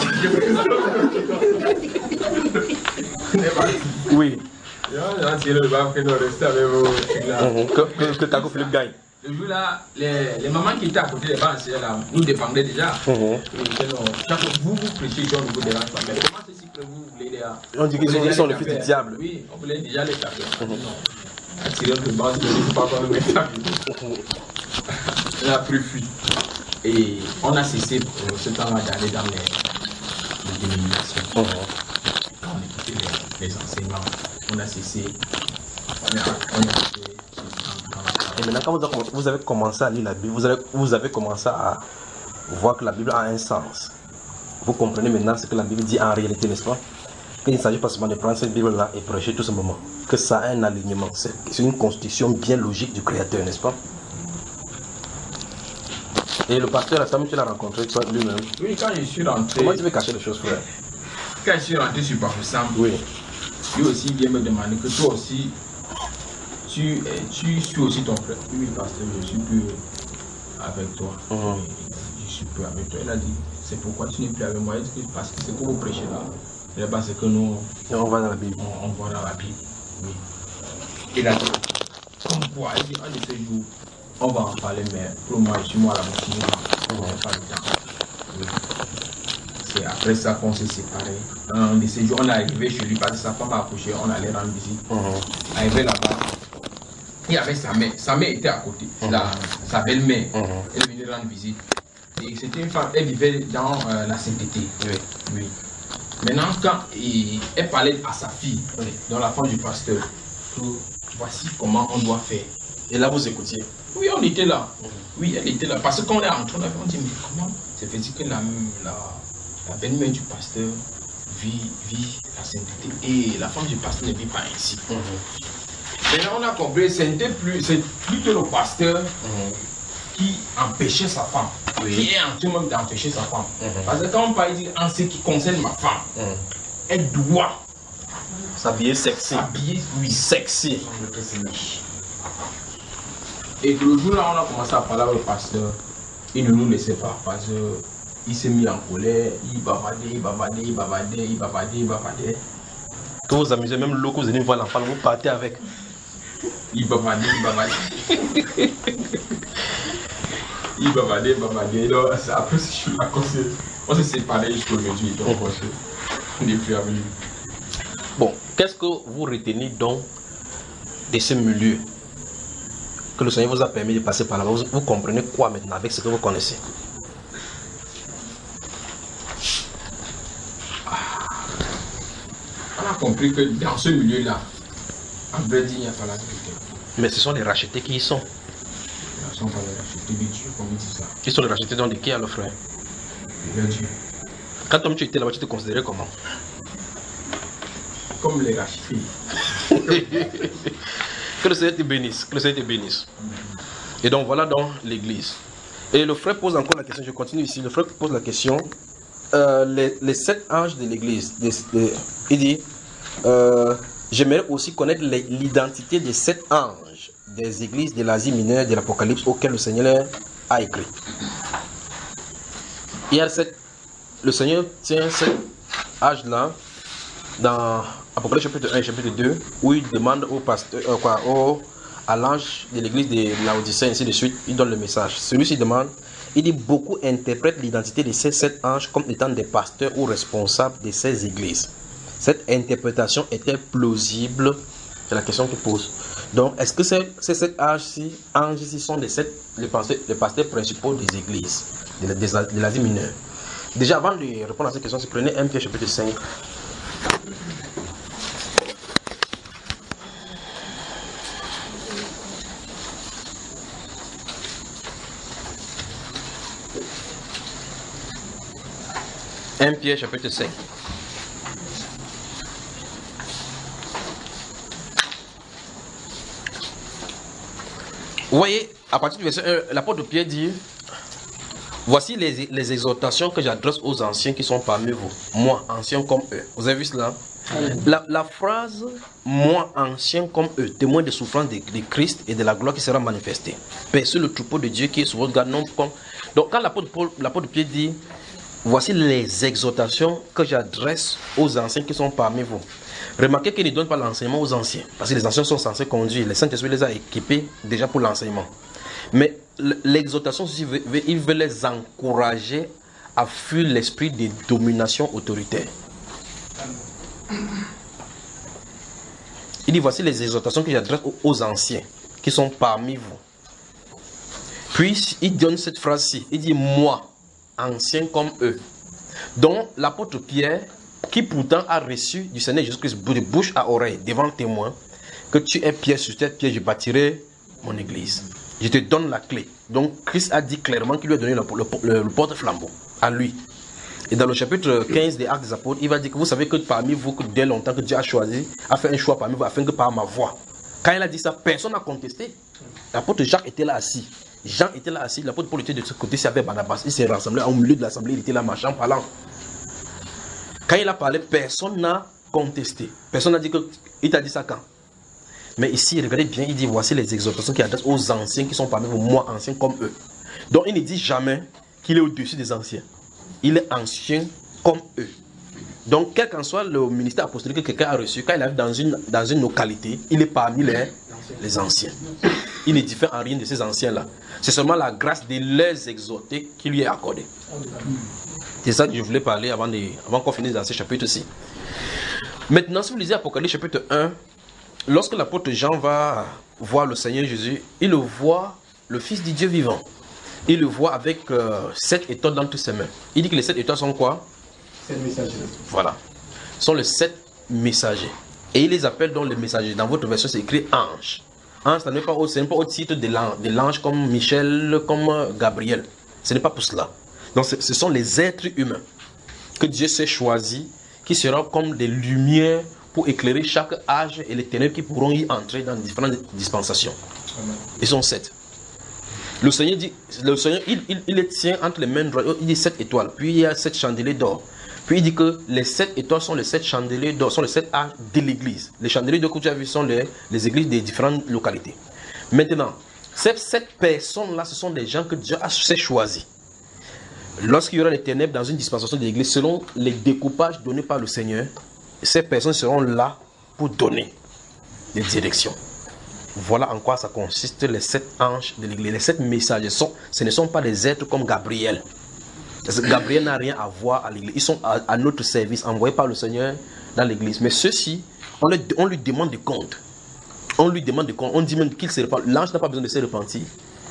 Oui. On a tiré le bas que nous restons avec vous. Que, que Kako Philippe gagne. Le jour là, les, les mamans qui étaient à côté des bancs, là, nous dépendaient déjà. Mm-hmm. Chaque fois vous vous prêchez, on ne vous dérange pas. Mais comment c'est si que vous voulez les. On dit qu'ils sont, sont le fils du diable. Oui, on voulait déjà les taper. Mm-hmm. On a tiré le banc, il ne faut pas qu'on le mette à vie. On a pris fuite. Et on a cessé pour ce temps-là d'aller dans les, les dénominations. Mm-hmm. Quand on écoutait les, les enseignements, on a cessé. On a, on a cessé. Et maintenant, quand vous avez commencé à lire la Bible, vous avez, vous avez commencé à voir que la Bible a un sens. Vous comprenez maintenant ce que la Bible dit en réalité, n'est-ce pas? Qu'il ne s'agit pas seulement de prendre cette Bible-là et prêcher tout simplement. Que ça a un alignement. C'est une constitution bien logique du Créateur, n'est-ce pas? Et le pasteur, la femme, tu l'as rencontré toi lui-même. Oui, quand je suis rentré. Comment tu veux cacher les choses, frère? Quand je suis rentré sur Papa Sam, oui. Lui aussi vient me demander que toi aussi. Tu, tu suis aussi ton frère. Oui, pasteur, je suis plus avec toi. Mm-hmm. Je suis plus avec toi. Il a dit, c'est pourquoi tu n'es plus avec moi. Il dit, parce que c'est pour vous prêcher là. C'est parce que nous, on va dans la Bible. On, on va dans la Bible. Oui. Il a dit, comme quoi, il dit, un de ces jours, on va en parler, mais pour moi, je suis moi à la moitié. On n'a pas le temps. Oui. C'est après ça qu'on s'est séparés. Un de ces jours, on est arrivé chez lui parce que sa femme a accouché, on allait rendre visite. Mm-hmm. Arrivé là-bas. Il y avait sa mère, sa mère était à côté, mm-hmm. la, sa belle-mère, mm-hmm. Elle venait rendre visite. Et c'était une femme, elle vivait dans euh, la sainteté. Oui. Oui. Maintenant, quand il, elle parlait à sa fille, oui. Dans la femme du pasteur, que voici comment on doit faire. Et là, vous écoutiez? Oui, on était là. Mm-hmm. Oui, elle était là. Parce que quand on est entré, on avait dit, mais comment c'est fait que la, la, la belle-mère du pasteur vit, vit la sainteté et la femme du pasteur ne vit pas ainsi. Mm-hmm. Maintenant, on a compris, c'était plus, c'est plutôt le pasteur mm-hmm. qui empêchait sa femme, oui. Qui est en train même d'empêcher sa femme. Mm-hmm. Parce que quand on parle en ce qui concerne ma femme, mm-hmm. Elle doit s'habiller sexy. S'habiller, oui, sexy. Et que le jour là, on a commencé à parler avec le pasteur. il ne nous laissait pas parce qu'il s'est mis en colère, il bavardait, il bavardait, il bavardait, il bavardait, il bavardait. Que vous amusez, même l'eau que vous allez voir l'enfant, vous partez avec. Il bavardait, il bavardait. Il bavardait, il bavardait. Donc, après, je suis à cause de... On s'est séparés jusqu'à aujourd'hui, donc on n'est plus avenus. Bon, qu'est-ce que vous retenez donc de ce milieu que le Seigneur vous a permis de passer par là? Vous, vous comprenez quoi maintenant avec ce que vous connaissez? On a compris que dans ce milieu-là, en vrai dit, il n'y a pas la vérité. Mais ce sont les rachetés qui y sont. Ils ne sont pas les rachetés de Dieu, comme ils disent ça. Qui sont les rachetés donc de qui alors, frère? De Dieu. Quand toi tu étais là-bas, tu te considérais comment? Comme les rachetés. Que le Seigneur te bénisse, que le Seigneur te bénisse. Et donc voilà donc l'église. Et le frère pose encore la question, je continue ici, le frère pose la question, euh, les, les sept anges de l'église, il dit, euh, j'aimerais aussi connaître l'identité des sept anges des églises de l'Asie mineure de l'Apocalypse auxquelles le Seigneur a écrit. Il y a sept, le Seigneur tient cet âge-là dans Apocalypse chapitre un et chapitre deux, où il demande au pasteur, euh, quoi, au, à l'ange de l'église de Laodicée, ainsi de suite, il donne le message. Celui-ci demande, il dit, beaucoup interprètent l'identité de ces sept anges comme étant des pasteurs ou responsables de ces églises. Cette interprétation est-elle plausible? C'est la question qu'il pose. Donc, est-ce que ces, ces sept anges-ci anges sont les, sept, les, pasteurs, les pasteurs principaux des églises de, de, de l'Asie mineure? Déjà, avant de répondre à cette question, prenez un Pierre chapitre cinq. un Pierre chapitre cinq. Vous voyez, à partir du verset un, l'apôtre Pierre dit, voici les, les exhortations que j'adresse aux anciens qui sont parmi vous, moi, anciens comme eux. Vous avez vu cela? La, la phrase « moi, ancien comme eux », témoin des souffrances de, de Christ et de la gloire qui sera manifestée. Perçu le troupeau de Dieu qui est sur votre garde, non comme... Donc quand l'apôtre Pierre dit « voici les exhortations que j'adresse aux anciens qui sont parmi vous », remarquez qu'il ne donne pas l'enseignement aux anciens, parce que les anciens sont censés conduire, le Saint-Esprit les a équipés déjà pour l'enseignement. Mais l'exhortation, il veut les encourager à fuir l'esprit de domination autoritaire. Il dit, voici les exhortations que j'adresse aux anciens qui sont parmi vous. Puis, il donne cette phrase-ci, il dit, moi, ancien comme eux. Donc, l'apôtre Pierre, qui pourtant a reçu du Seigneur Jésus-Christ de bouche à oreille, devant le témoin, que tu es pierre sur cette pierre, je bâtirai mon église. Je te donne la clé. Donc, Christ a dit clairement qu'il lui a donné le, le, le, le porte-flambeau à lui. Et dans le chapitre quinze des Actes des Apôtres, il va dire que vous savez que parmi vous, que dès longtemps que Dieu a choisi, a fait un choix parmi vous, afin que par ma voix. Quand il a dit ça, personne n'a contesté. L'apôtre Jacques était là assis. Jean était là assis. L'apôtre Paul était de ce côté, c'est avec Barnabas. Il s'est rassemblé au milieu de l'assemblée, il était là marchant, parlant. Quand il a parlé, personne n'a contesté. Personne n'a dit que... Il t'a dit ça quand? Mais ici, regardez bien, il dit, voici les exhortations qu'il adresse aux anciens qui sont parmi vous, moi, anciens comme eux. Donc, il ne dit jamais qu'il est au-dessus des anciens. Il est ancien comme eux. Donc, quel qu'en soit le ministère apostolique que quelqu'un a reçu, quand il arrive dans une, dans une localité, il est parmi les, les anciens. Il ne diffère en rien de ces anciens-là. C'est seulement la grâce de les exhorter qui lui est accordée. C'est ça que je voulais parler avant, de, avant qu'on finisse dans ce chapitre-ci. Maintenant, si vous lisez Apocalypse chapitre un, lorsque l'apôtre Jean va voir le Seigneur Jésus, il le voit, le Fils du Dieu vivant. Il le voit avec euh, sept étoiles dans toutes ses mains. Il dit que les sept étoiles sont quoi? Sept messagers. Voilà. Ce sont les sept messagers. Et il les appelle donc les messagers. Dans votre version, c'est écrit ange. Ange, ce n'est pas, pas au titre de l'ange comme Michel, comme Gabriel. Ce n'est pas pour cela. Donc ce sont les êtres humains que Dieu s'est choisi, qui seront comme des lumières pour éclairer chaque âge et les ténèbres qui pourront y entrer dans différentes dispensations. Ils sont sept. Le Seigneur dit, le Seigneur, il, il, il les tient entre les mains droites, il dit sept étoiles, puis il y a sept chandeliers d'or. Puis il dit que les sept étoiles sont les sept chandeliers d'or, sont les sept âges de l'église. Les chandeliers d'or que tu as vu sont les, les églises des différentes localités. Maintenant, Ces sept personnes-là, ce sont des gens que Dieu a choisis. Lorsqu'il y aura les ténèbres dans une dispensation de l'église, selon les découpages donnés par le Seigneur, ces personnes seront là pour donner des directions. Voilà en quoi ça consiste les sept anges de l'église. Les sept messagers, sont, ce ne sont pas des êtres comme Gabriel. Parce que Gabriel n'a rien à voir à l'église. Ils sont à, à notre service, envoyés par le Seigneur dans l'église. Mais ceux-ci, on, les, on lui demande des comptes. On lui demande des comptes. On dit même qu'il se repent. L'ange n'a pas besoin de se repentir.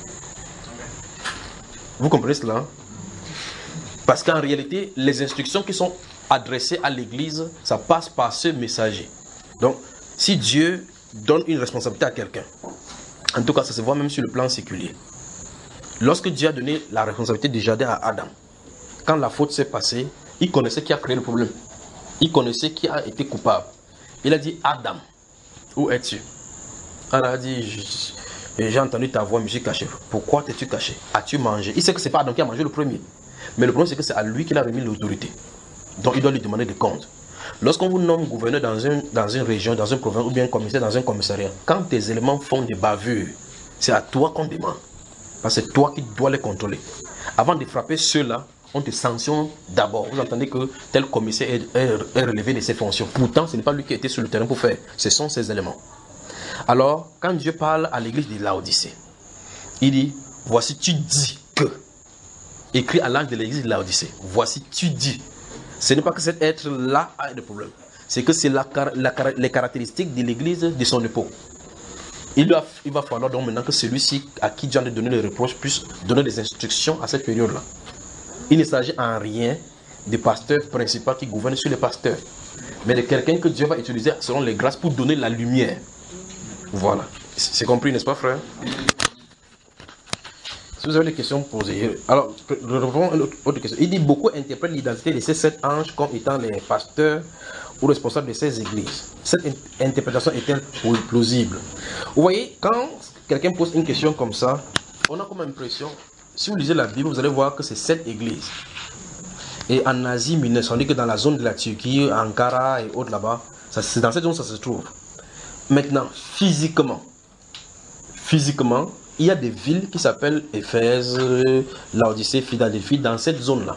Vous comprenez cela? Parce qu'en réalité, les instructions qui sont adressées à l'église, ça passe par ce messager. Donc, si Dieu donne une responsabilité à quelqu'un, en tout cas, ça se voit même sur le plan séculier. Lorsque Dieu a donné la responsabilité du jardin à Adam, quand la faute s'est passée, il connaissait qui a créé le problème. Il connaissait qui a été coupable. Il a dit, Adam, où es-tu? Adam a dit, j'ai entendu ta voix, mais je suis caché. Pourquoi t'es-tu caché? As-tu mangé? Il sait que ce n'est pas Adam qui a mangé le premier. Mais le problème, c'est que c'est à lui qu'il a remis l'autorité. Donc, il doit lui demander des comptes. Lorsqu'on vous nomme gouverneur dans une, dans une région, dans une province, ou bien commissaire dans un commissariat, quand tes éléments font des bavures, c'est à toi qu'on demande. Parce que c'est toi qui dois les contrôler. Avant de frapper ceux-là, on te sanctionne d'abord. Vous entendez que tel commissaire est, est, est relevé de ses fonctions. Pourtant, ce n'est pas lui qui était sur le terrain pour faire. Ce sont ses éléments. Alors, quand Dieu parle à l'église de Laodicée, il dit, voici tu dis que. Écrit à l'ange de l'église de Laodicée, voici tu dis. Ce n'est pas que cet être-là a des problèmes. C'est que c'est la, la, les caractéristiques de l'église de son époque. Il, doit, il va falloir donc maintenant que celui-ci à qui Dieu a donné les reproches puisse donner des instructions à cette période-là. Il ne s'agit en rien des pasteurs principaux qui gouvernent sur les pasteurs, mais de quelqu'un que Dieu va utiliser selon les grâces pour donner la lumière. Voilà. C'est compris, n'est-ce pas, frère? Si vous avez des questions posées. Alors, je reprends une autre question. Il dit beaucoup interprètent l'identité de ces sept anges comme étant les pasteurs ou responsables de ces églises. Cette interprétation est-elle plausible? Vous voyez, quand quelqu'un pose une question comme ça, on a comme impression, si vous lisez la Bible, vous allez voir que c'est sept églises. Et en Asie mineure, on dit que dans la zone de la Turquie, Ankara et autres là-bas, c'est dans cette zone que ça se trouve. Maintenant, physiquement, physiquement, il y a des villes qui s'appellent Éphèse, Laodicée, Philadelphie, dans cette zone-là.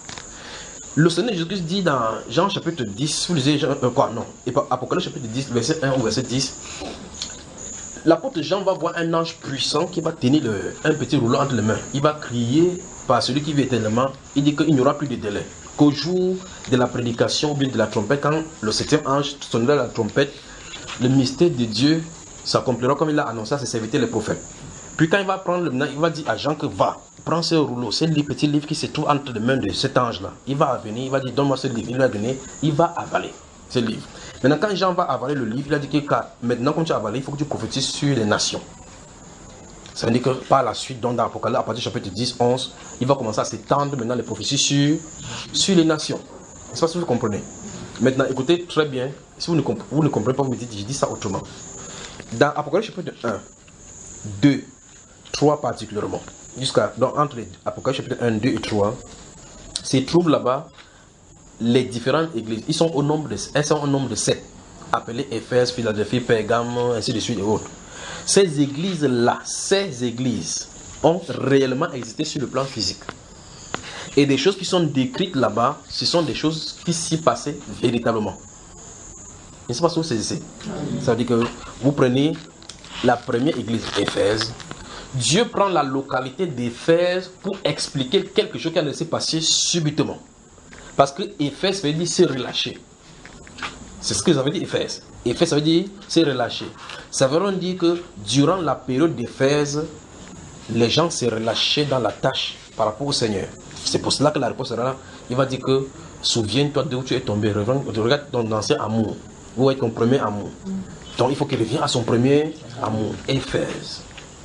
Le Seigneur Jésus dit dans Jean chapitre dix, vous lisez Jean, euh, quoi, non, Apocalypse chapitre dix, verset un ou verset dix, l'apôtre Jean va voir un ange puissant qui va tenir le, un petit rouleau entre les mains. Il va crier par celui qui vit éternellement. Il dit qu'il n'y aura plus de délai. Qu'au jour de la prédication ou bien de la trompette, quand le septième ange sonnera la trompette, le mystère de Dieu s'accomplira comme il a annoncé à ses serviteurs les prophètes. Puis quand il va prendre le il va dire à Jean que va, prends ce rouleau, ce petit livre qui se trouve entre les mains de cet ange-là. Il va venir, il va dire donne-moi ce livre, il va donner, il va avaler ce livre. Maintenant quand Jean va avaler le livre, il a dit que car, maintenant quand tu as avalé, il faut que tu prophétises sur les nations. Ça veut dire que par la suite, donc dans l'Apocalypse, à partir du chapitre dix, onze, il va commencer à s'étendre maintenant les prophéties sur, sur les nations. Je ne sais pas si vous comprenez. Maintenant écoutez très bien, si vous ne, vous ne comprenez pas, vous me dites, je dis ça autrement. Dans Apocalypse chapitre un, deux, trois particulièrement, jusqu'à entre les Apocalypse chapitre un, deux et trois, se trouvent là-bas les différentes églises. Ils sont au nombre de, elles sont au nombre de sept, appelées Éphèse, Philadelphie, Pergame, ainsi de suite et autres. Ces églises-là, ces églises ont réellement existé sur le plan physique. Et des choses qui sont décrites là-bas, ce sont des choses qui s'y passaient véritablement. Je ne sais pas si vous saisissez. Ça veut dire que vous prenez la première église Éphèse. Dieu prend la localité d'Éphèse pour expliquer quelque chose qui allait se passer subitement. Parce que Éphèse veut dire se relâcher. C'est ce que ça veut dire Éphèse. Éphèse ça veut dire se relâcher. Ça veut dire que durant la période d'Éphèse, les gens se relâchaient dans la tâche par rapport au Seigneur. C'est pour cela que la réponse sera là. Il va dire que souviens-toi d'où tu es tombé. Regarde ton ancien amour. Où est ton premier amour? Donc il faut qu'il revienne à son premier amour. Éphèse.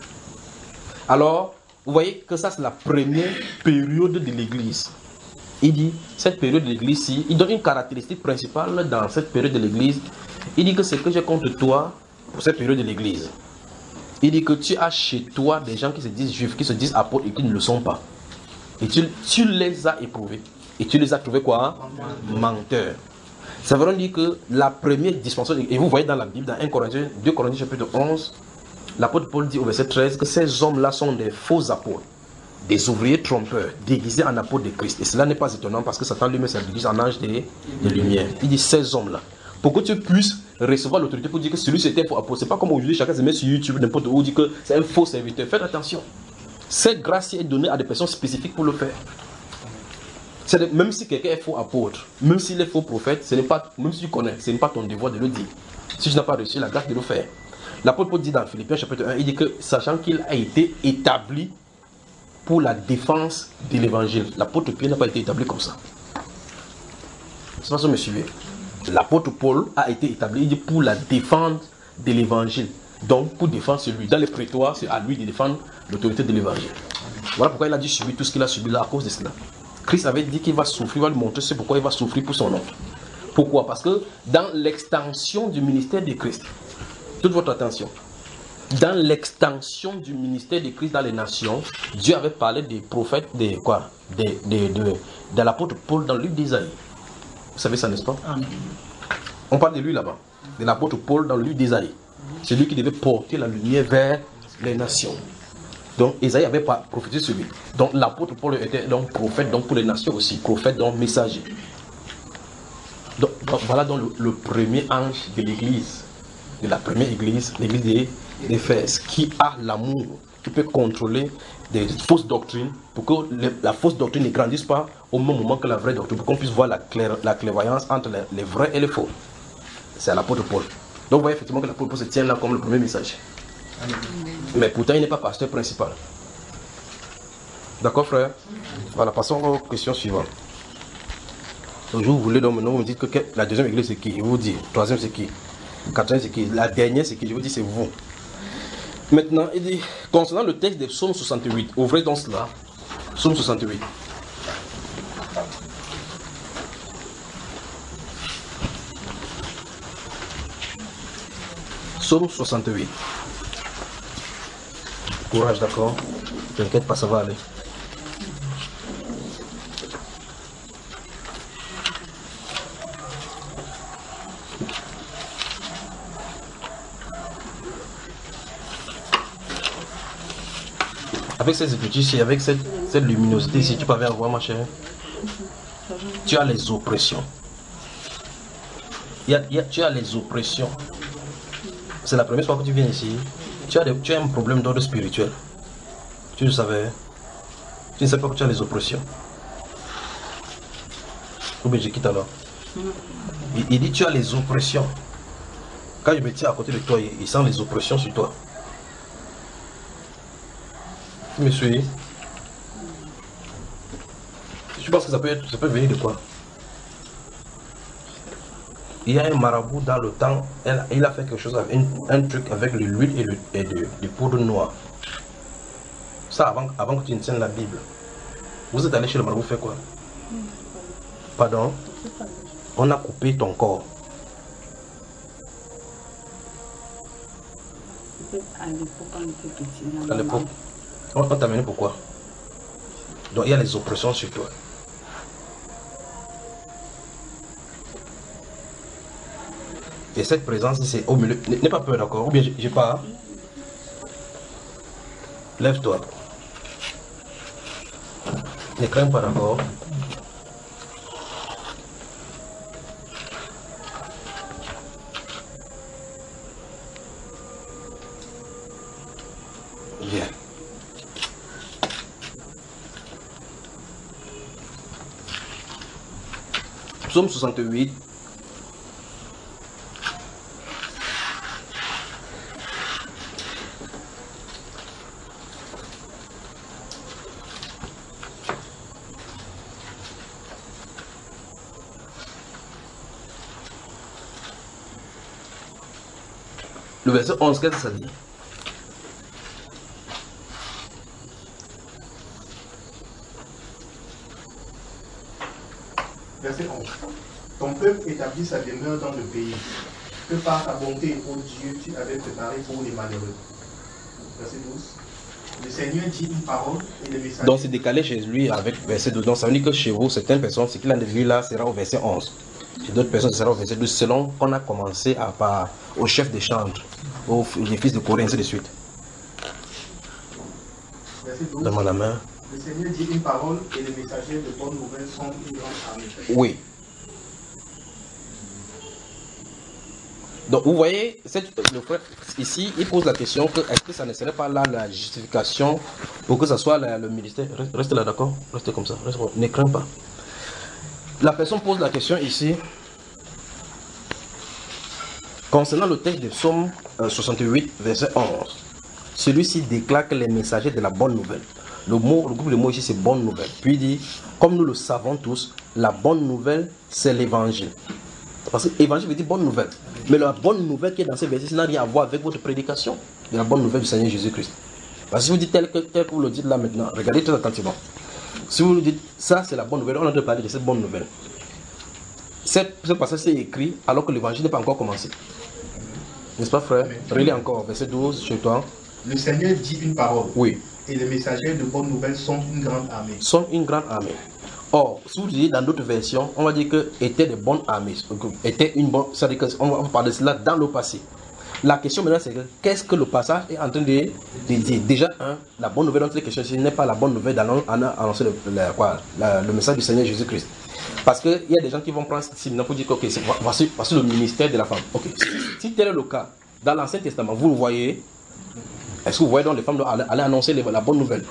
Alors, vous voyez que ça c'est la première période de l'église. Il dit, cette période de l'église, il donne une caractéristique principale dans cette période de l'église. Il dit que c'est que j'ai contre toi pour cette période de l'église. Il dit que tu as chez toi des gens qui se disent juifs, qui se disent apôtres et qui ne le sont pas. Et tu, tu les as éprouvés. Et tu les as trouvés quoi? Menteurs. Ça veut dire que la première dispensation, et vous voyez dans la Bible, dans un Corinthiens, deux Corinthiens chapitre onze, l'apôtre Paul dit au verset treize que ces hommes-là sont des faux apôtres, des ouvriers trompeurs, déguisés en apôtres de Christ. Et cela n'est pas étonnant parce que Satan lui-même s'est déguisé en ange des, des lumières. Il dit ces hommes-là. Pour que tu puisses recevoir l'autorité pour dire que celui-ci était un faux apôtre. C'est pas comme aujourd'hui, chacun se met sur YouTube, n'importe où, dit que c'est un faux serviteur. Faites attention. Cette grâce est donnée à des personnes spécifiques pour le faire. De, même si quelqu'un est faux apôtre, même s'il est faux prophète, ce n'est pas, même si tu connais, ce n'est pas ton devoir de le dire. Si tu n'as pas reçu la grâce de le faire. L'apôtre Paul dit dans Philippiens chapitre un, il dit que sachant qu'il a été établi pour la défense de l'évangile. L'apôtre Pierre n'a pas été établi comme ça. C'est pas ça, me suivez. L'apôtre Paul a été établi, il dit, pour la défense de l'évangile. Donc, pour défendre celui. Dans les prétoires, c'est à lui de défendre l'autorité de l'évangile. Voilà pourquoi il a dû subir tout ce qu'il a subi là à cause de cela. Christ avait dit qu'il va souffrir, il va lui montrer c'est pourquoi il va souffrir pour son nom. Pourquoi? Parce que dans l'extension du ministère de Christ, toute votre attention, dans l'extension du ministère de Christ dans les nations, Dieu avait parlé des prophètes, des quoi, des, des, de, de l'apôtre Paul dans le livre d'Ésaïe. Vous savez ça, n'est-ce pas? Amen. On parle de lui là-bas, de l'apôtre Paul dans le livre d'Ésaïe. C'est lui qui devait porter la lumière vers les nations. Donc Ésaïe avait pas prophétisé sur lui. Donc l'apôtre Paul était donc prophète donc pour les nations aussi, prophète donc messager. Donc, donc voilà donc le, le premier ange de l'église, de la première église, l'église d'Éphèse, qui a l'amour, qui peut contrôler des fausses doctrines pour que le, la fausse doctrine ne grandisse pas au même moment que la vraie doctrine, pour qu'on puisse voir la, clair, la clairvoyance entre les, les vrais et les faux. C'est l'apôtre Paul. Donc vous voyez effectivement que l'apôtre Paul se tient là comme le premier messager. Mais pourtant il n'est pas pasteur principal. D'accord frère? Voilà, passons aux questions suivantes. Donc je vous voulez donc maintenant vous me dites que la deuxième église c'est qui? Je vous dis, troisième c'est qui? Quatrième c'est qui? La dernière c'est qui? Je vous dis c'est vous. Maintenant, il dit, concernant le texte de Psaume soixante-huit, ouvrez donc cela. Psaume soixante-huit. Psaume soixante-huit. Courage, d'accord? T'inquiète pas, ça va aller. Avec ces études ici, avec cette, cette luminosité ici, tu peux avoir ma chère. Tu as les oppressions. Il y a, il y a, tu as les oppressions. C'est la première fois que tu viens ici. Tu as, des, tu as un problème d'ordre spirituel. Tu le savais. Tu ne sais pas que tu as les oppressions. Ou bien je quitte alors. Il, il dit tu as les oppressions. Quand je me tiens à côté de toi, il, il sent les oppressions sur toi. Tu me suis? Je pense que ça peut, être, ça peut venir de quoi? Il y a un marabout dans le temps, elle, il a fait quelque chose, avec un, un truc avec l'huile et, le, et de, de poudre noire. Ça avant, avant que tu ne tiennes la Bible. Vous êtes allé chez le marabout faire quoi? Pardon? On a coupé ton corps. À l'époque, on t'a amené pourquoi? Donc il y a les oppressions sur toi. Et cette présence, c'est au milieu. N'aie pas peur, d'accord? Ou bien j'ai pas. Lève-toi. Ne crains pas, d'accord? Bien. Psaume soixante-huit. Le verset onze, qu'est-ce que ça dit? Verset onze. Ton peuple établit sa demeure dans le pays, que par ta bonté, ô Dieu, tu avais préparé pour les malheureux. Verset douze. Le Seigneur dit une parole et les messagers. Donc c'est décalé chez lui avec verset douze. Donc ça veut dire que chez vous, certaines personnes, ce qu'il a dit là sera au verset onze. Chez d'autres personnes, ce sera au verset douze, selon qu'on a commencé à part au chef des chantres, aux les fils de Corée, ainsi de suite. douze. Donne-moi la main. Le Seigneur dit une parole et les messagers de bonnes nouvelles sont une grande armée. Oui. Donc vous voyez, cette, le frère ici, il pose la question que est-ce que ça ne serait pas là la justification pour que ce soit la, le ministère. Reste, reste là, d'accord? Restez comme ça, reste, ne crains pas. La personne pose la question ici concernant le texte de Psaume soixante-huit, verset onze. Celui-ci déclare que les messagers de la bonne nouvelle. Le mot, le groupe de mots ici c'est bonne nouvelle. Puis il dit, comme nous le savons tous, la bonne nouvelle c'est l'évangile. Parce que évangile veut dire bonne nouvelle. Mais la bonne nouvelle qui est dans ces versets, ça n'a rien à voir avec votre prédication de la bonne nouvelle du Seigneur Jésus-Christ. Parce que si vous dites tel que, tel que vous le dites là maintenant, regardez très attentivement. Si vous dites ça c'est la bonne nouvelle, on a de parler de cette bonne nouvelle. Cette, ce passage c'est écrit alors que l'évangile n'est pas encore commencé. N'est-ce pas frère? Relis encore, verset douze chez toi. Le Seigneur dit une parole. Oui. Et les messagers de bonnes nouvelles sont une grande armée. Sont une grande armée. Or, si vous dites dans d'autres versions, on va dire que étaient de bonnes armées. Était une bonne. C'est-à-dire qu'on va parler de cela dans le passé. La question maintenant c'est que qu'est-ce que le passage est en train de, de dire? Déjà, un, la bonne nouvelle dans les questions, ce n'est pas la bonne nouvelle d'annoncer le, le, quoi, la, le message du Seigneur Jésus-Christ. Parce qu'il y a des gens qui vont prendre ce signe pour dire que okay, voici, voici le ministère de la femme. Ok. Si tel est le cas, dans l'Ancien Testament, vous le voyez. Est-ce que vous voyez donc les femmes doivent aller annoncer la bonne nouvelle?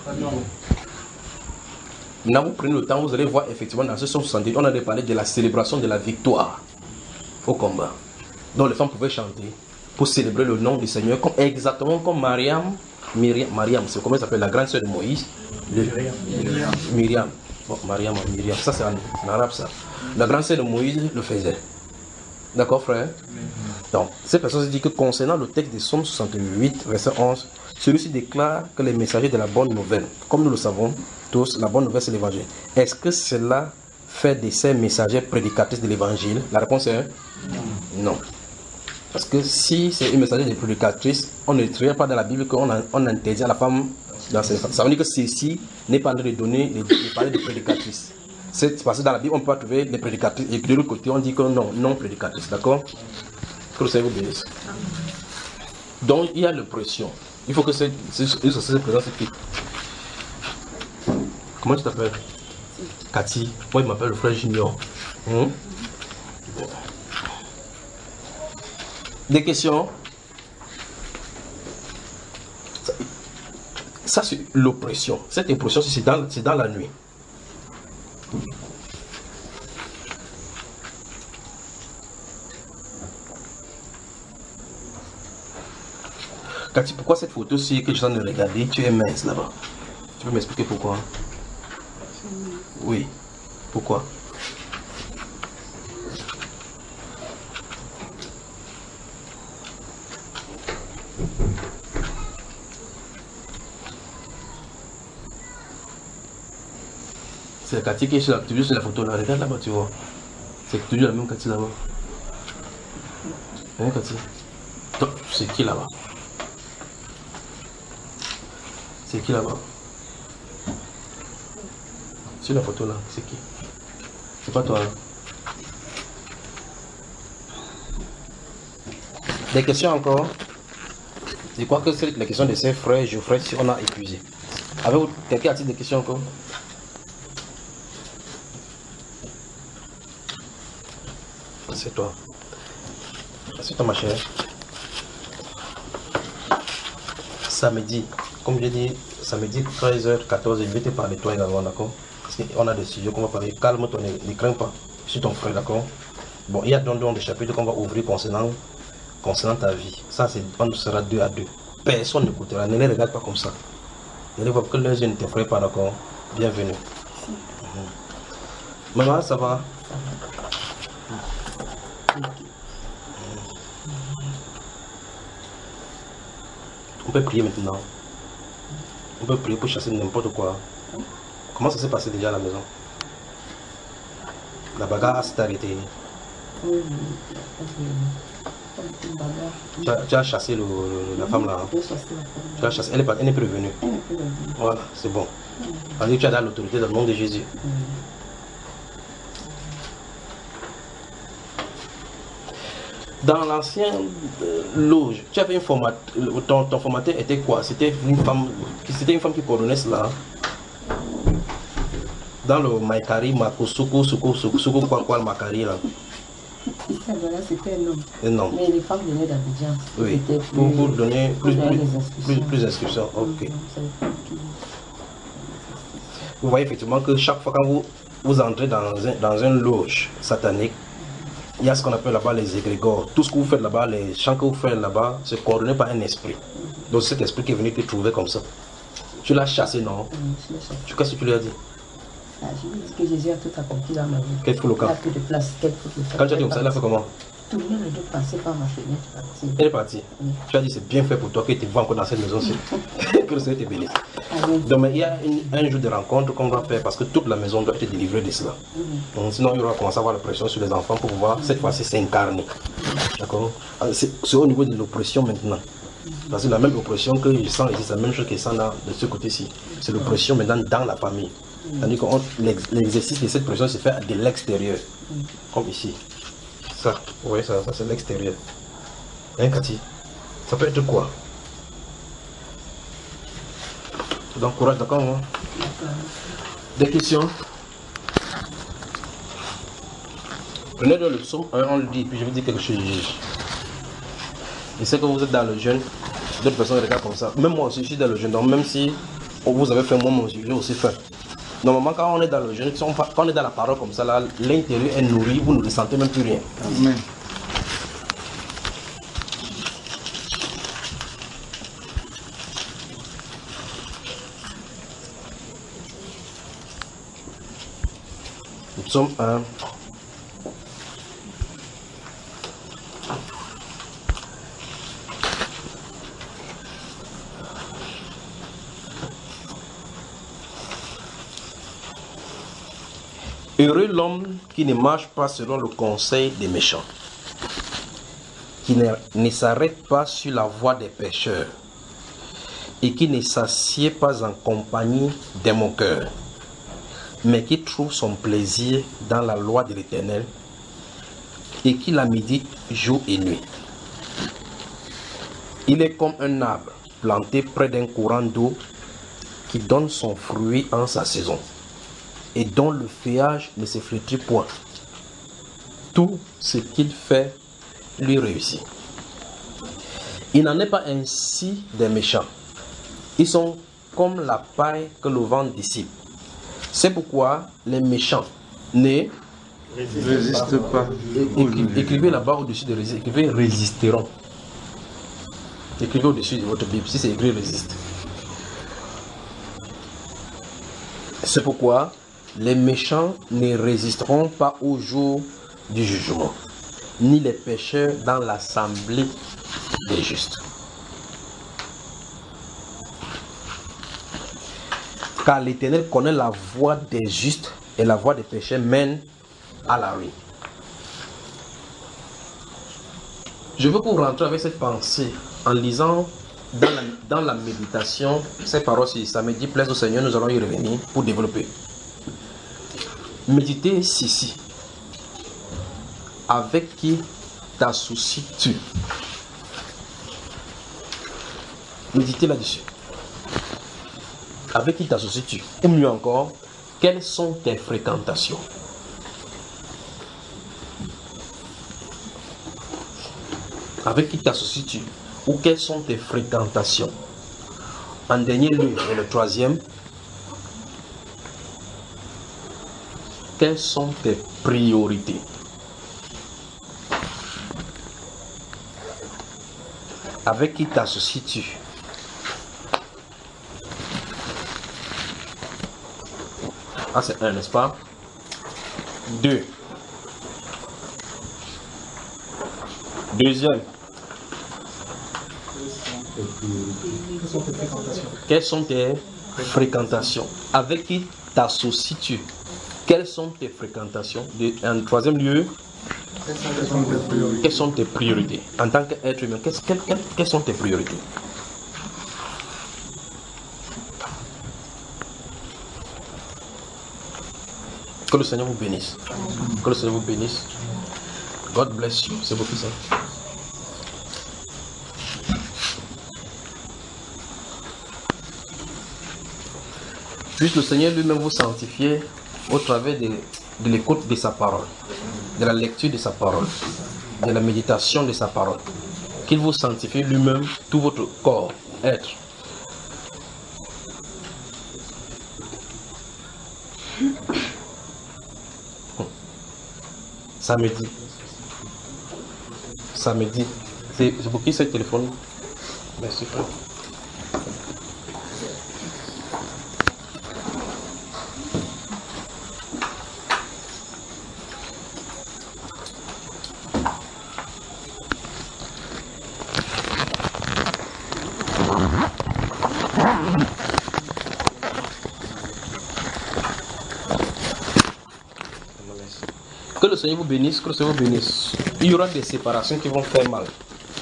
Maintenant, vous prenez le temps, vous allez voir effectivement dans ce Psaume soixante-dix, on a parlé de la célébration de la victoire au combat. Donc les femmes pouvaient chanter pour célébrer le nom du Seigneur, comme, exactement comme Mariam, Myriam, Mariam, c'est comment elle s'appelle, la grande sœur de Moïse. Le, Myriam. Myriam. Bon, Mariam, Myriam, ça c'est en, en arabe ça. La grande sœur de Moïse le faisait. D'accord frère? Donc, cette personne se dit que concernant le texte de Psaume soixante-huit, verset onze, celui-ci déclare que les messagers de la bonne nouvelle, comme nous le savons tous, la bonne nouvelle c'est l'évangile. Est-ce que cela fait de ces messagers prédicatrices de l'évangile? La réponse est non. non. Parce que si c'est une messager de prédicatrice, on ne trouve pas dans la Bible qu'on on interdit à la femme dans ses... Ça veut dire que ceci n'est pas en train de donner, de, de parler de prédicatrice. C'est parce que dans la Bible on peut pas trouver des prédicatrices et de l'autre côté on dit que non, non prédicatrice, d'accord? Que le Seigneur vous bénisse. Donc il y a l'oppression. Il faut que cette présence se quitte. Comment tu t'appelles? Cathy. Moi, il m'appelle le frère Junior. Hum? Des questions? Ça, ça c'est l'oppression. Cette oppression, c'est dans, c'est dans la nuit. Cathy, pourquoi cette photo-ci que je suis en train de regarder, tu es mince là-bas? Tu peux m'expliquer pourquoi? Oui. Pourquoi? C'est la Cathy qui est sur la, toujours sur la photo là. Regarde là-bas, tu vois. C'est toujours la même Cathy là-bas. Hein, Cathy? C'est qui là-bas? C'est qui là-bas? Sur la photo là, c'est qui? C'est pas toi hein? Des questions encore? Je crois que c'est la question de ses frères Geoffrey si on a épuisé. Avez-vous quelqu'un a-t-il des questions encore? C'est toi. C'est toi ma chère. Samedi, comme je dis, samedi treize heures quatorze, je vais te parler de toi également, d'accord? Parce qu'on a des sujets qu'on va parler. Calme-toi, ne, ne crains pas. Je suis ton frère, d'accord? Bon, il y a donc, donc des chapitres qu'on va ouvrir concernant, concernant ta vie. Ça, c'est, on sera deux à deux. Personne n'écoutera. Ne les regarde pas comme ça. Ne les vois que l'un ne t'effraie pas, d'accord? Bienvenue. Mmh. Maman, ça va? On peut prier maintenant. On peut prier pour chasser n'importe quoi. Comment ça s'est passé déjà à la maison? La bagarre s'est arrêtée. Tu as, tu as chassé le, le, la femme là. Hein? Tu as chassé. Elle n'est elle est prévenue. Voilà, c'est bon. On dit que tu as dans l'autorité dans le nom de Jésus. Dans l'ancienne euh, loge, tu avais une format, ton, ton formateur était quoi? C'était une femme, c'était une femme qui coordonnait cela. Dans le Maikari, Makosoko, Soko, Soko, Soko, quoi, quoi, le Makari là. C'était un homme. Un homme. Mais les femmes venaient d'Abidjan. Oui, pour, pour donner plus, plus, plus, plus d'inscriptions. Ok. Vous voyez effectivement que chaque fois que vous, vous entrez dans un, dans une loge satanique, il y a ce qu'on appelle là-bas les égrégores. Tout ce que vous faites là-bas, les chants que vous faites là-bas, c'est coordonné par un esprit. Donc cet esprit qui est venu te trouver comme ça. Tu l'as chassé, non? Oui, tu, qu'est-ce que tu lui as dit? Ah, je lui ai dit que Jésus a tout accompli dans ma vie. Quel fout le camp? Il n'y a plus de place. Quel fout le camp? Quand tu as dit comme ça, il a fait comment? Tourner le dos, passer par ma fenêtre, partir. Elle est partie. Oui. Tu as dit c'est bien fait pour toi que tu vas encore dans cette maison-ci. Que le Seigneur te bénisse. Donc il y a une, un jour de rencontre qu'on va faire parce que toute la maison doit être délivrée de cela. Oui. Donc, sinon il y aura commencé à avoir la pression sur les enfants pour pouvoir cette fois-ci s'incarner. D'accord? C'est au niveau de l'oppression maintenant. Parce que la même oppression que je sens ici, c'est la même chose que je sens là, de ce côté-ci. C'est l'oppression maintenant dans la famille. C'est-à-dire que l'exercice de cette pression se fait de l'extérieur. Comme ici. Ça, oui, ça, ça c'est l'extérieur. Hein, Cathy? Ça peut être quoi? Donc, courage, d'accord, hein? Des questions? Prenez le psaume, on le dit, puis je vais dire quelque chose. Je sais que vous êtes dans le jeûne, d'autres personnes regardent comme ça. Même moi aussi, je suis dans le jeûne, donc même si vous avez fait moi, moi aussi, j'ai aussi fait. Normalement, quand on est dans le jeûne, quand on est dans la parole comme ça, l'intérieur est nourri, vous ne ressentez même plus rien. Amen. Nous sommes un. Heureux l'homme qui ne marche pas selon le conseil des méchants, qui ne, ne s'arrête pas sur la voie des pécheurs et qui ne s'assied pas en compagnie des moqueurs, mais qui trouve son plaisir dans la loi de l'Éternel et qui la médite jour et nuit. Il est comme un arbre planté près d'un courant d'eau qui donne son fruit en sa saison et dont le feuillage ne se flétrit point. Tout ce qu'il fait lui réussit. Il n'en est pas ainsi des méchants. Ils sont comme la paille que le vent dissipe. C'est pourquoi les méchants ne résistent pas. Écrivez là-bas au-dessus de résister. Écrivez résisteront. Écrivez au-dessus de votre Bible. Si c'est écrit résiste. C'est pourquoi les méchants ne résisteront pas au jour du jugement, ni les pécheurs dans l'assemblée des justes. Car l'Éternel connaît la voie des justes et la voie des pécheurs mène à la ruine. Je veux qu'on rentre avec cette pensée en lisant dans la, dans la méditation ces paroles. Si ça me dit plaise au Seigneur, nous allons y revenir pour développer. Méditez ceci. Avec qui t'associes-tu? Méditez là-dessus. Avec qui t'associes-tu? Ou mieux encore, quelles sont tes fréquentations? Avec qui t'associes-tu? Ou quelles sont tes fréquentations? En dernier lieu, et le troisième, quelles sont tes priorités? Avec qui t'associes-tu? Ah, c'est un, n'est-ce pas? Deux. Deuxième. Quelles sont tes fréquentations? Avec qui t'associes-tu? Quelles sont tes fréquentations? De, en troisième lieu, quelles sont tes priorités? En tant qu'être humain, quelles, quelles, quelles, quelles sont tes priorités? Que le Seigneur vous bénisse. Que le Seigneur vous bénisse. God bless you. C'est beaucoup ça. Puisse le Seigneur lui-même vous sanctifier au travers de, de l'écoute de sa parole, de la lecture de sa parole, de la méditation de sa parole. Qu'il vous sanctifie lui-même tout votre corps, être. Samedi. Samedi. C'est pour qui ce téléphone? Merci frère. Que le Seigneur vous bénisse, que le Seigneur vous bénisse. Il y aura des séparations qui vont faire mal.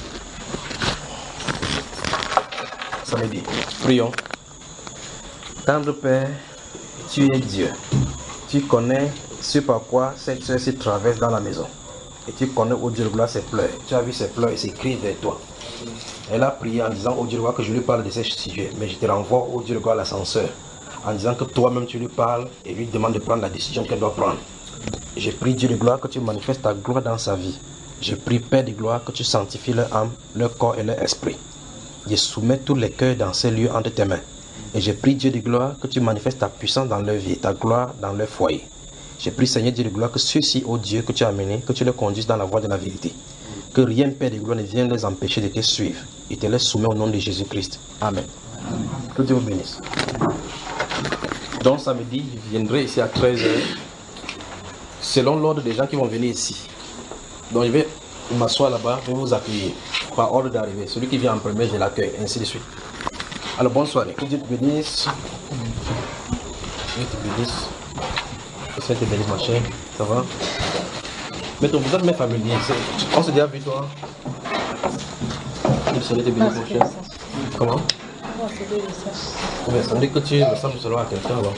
Samedi, prions. Tendre Père, tu es Dieu. Tu connais ce par quoi cette soeur se traverse dans la maison. Et tu connais, ô Dieu de gloire, ses pleurs. Tu as vu ses pleurs et ses cris vers toi. Elle a prié en disant, ô Dieu de gloire, que je lui parle de ces sujets. Mais je te renvoie, ô Dieu de gloire, l'ascenseur. En disant que toi-même tu lui parles et lui demandes de prendre la décision qu'elle doit prendre. Je prie Dieu de gloire que tu manifestes ta gloire dans sa vie. Je prie Père de gloire que tu sanctifies leur âme, leur corps et leur esprit. Je soumets tous les cœurs dans ces lieux entre tes mains. Et je prie Dieu de gloire que tu manifestes ta puissance dans leur vie, ta gloire dans leur foyer. Je prie Seigneur Dieu de gloire que ceux-ci, ô Dieu, que tu as amenés, que tu les conduises dans la voie de la vérité. Que rien, Père de gloire, ne vienne les empêcher de te suivre. Et te les soumets au nom de Jésus-Christ. Amen. Que Dieu vous bénisse. Donc samedi, je viendrai ici à treize heures. Selon l'ordre des gens qui vont venir ici. Donc je vais m'asseoir là-bas, je vais vous accueillir par ordre d'arrivée. Celui qui vient en premier, je l'accueille, ainsi de suite. Alors bonne soirée. Que Dieu te bénisse. Dieu te bénisse. Que Dieu te bénisse, ma chère. Ça va? Mais ton vous êtes mes familiers. On s'est déjà vu, toi. Que Dieu te bénisse, mon cher. Comment? Mais ça veut dire que tu ressembles seulement à quelqu'un alors.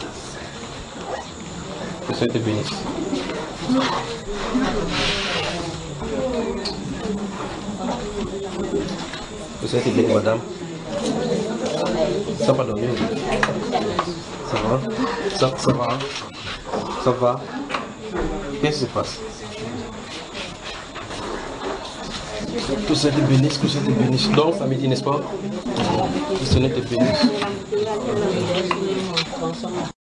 Que Dieu te bénisse. Que ça a été bien, madame. Ça va dormir. Ça va? Ça, ça va? Ça va? Qu'est-ce qui se passe? Que ça te bénisse, que ça te bénisse. Donc, samedi, n'est-ce pas? Que ça te bénisse.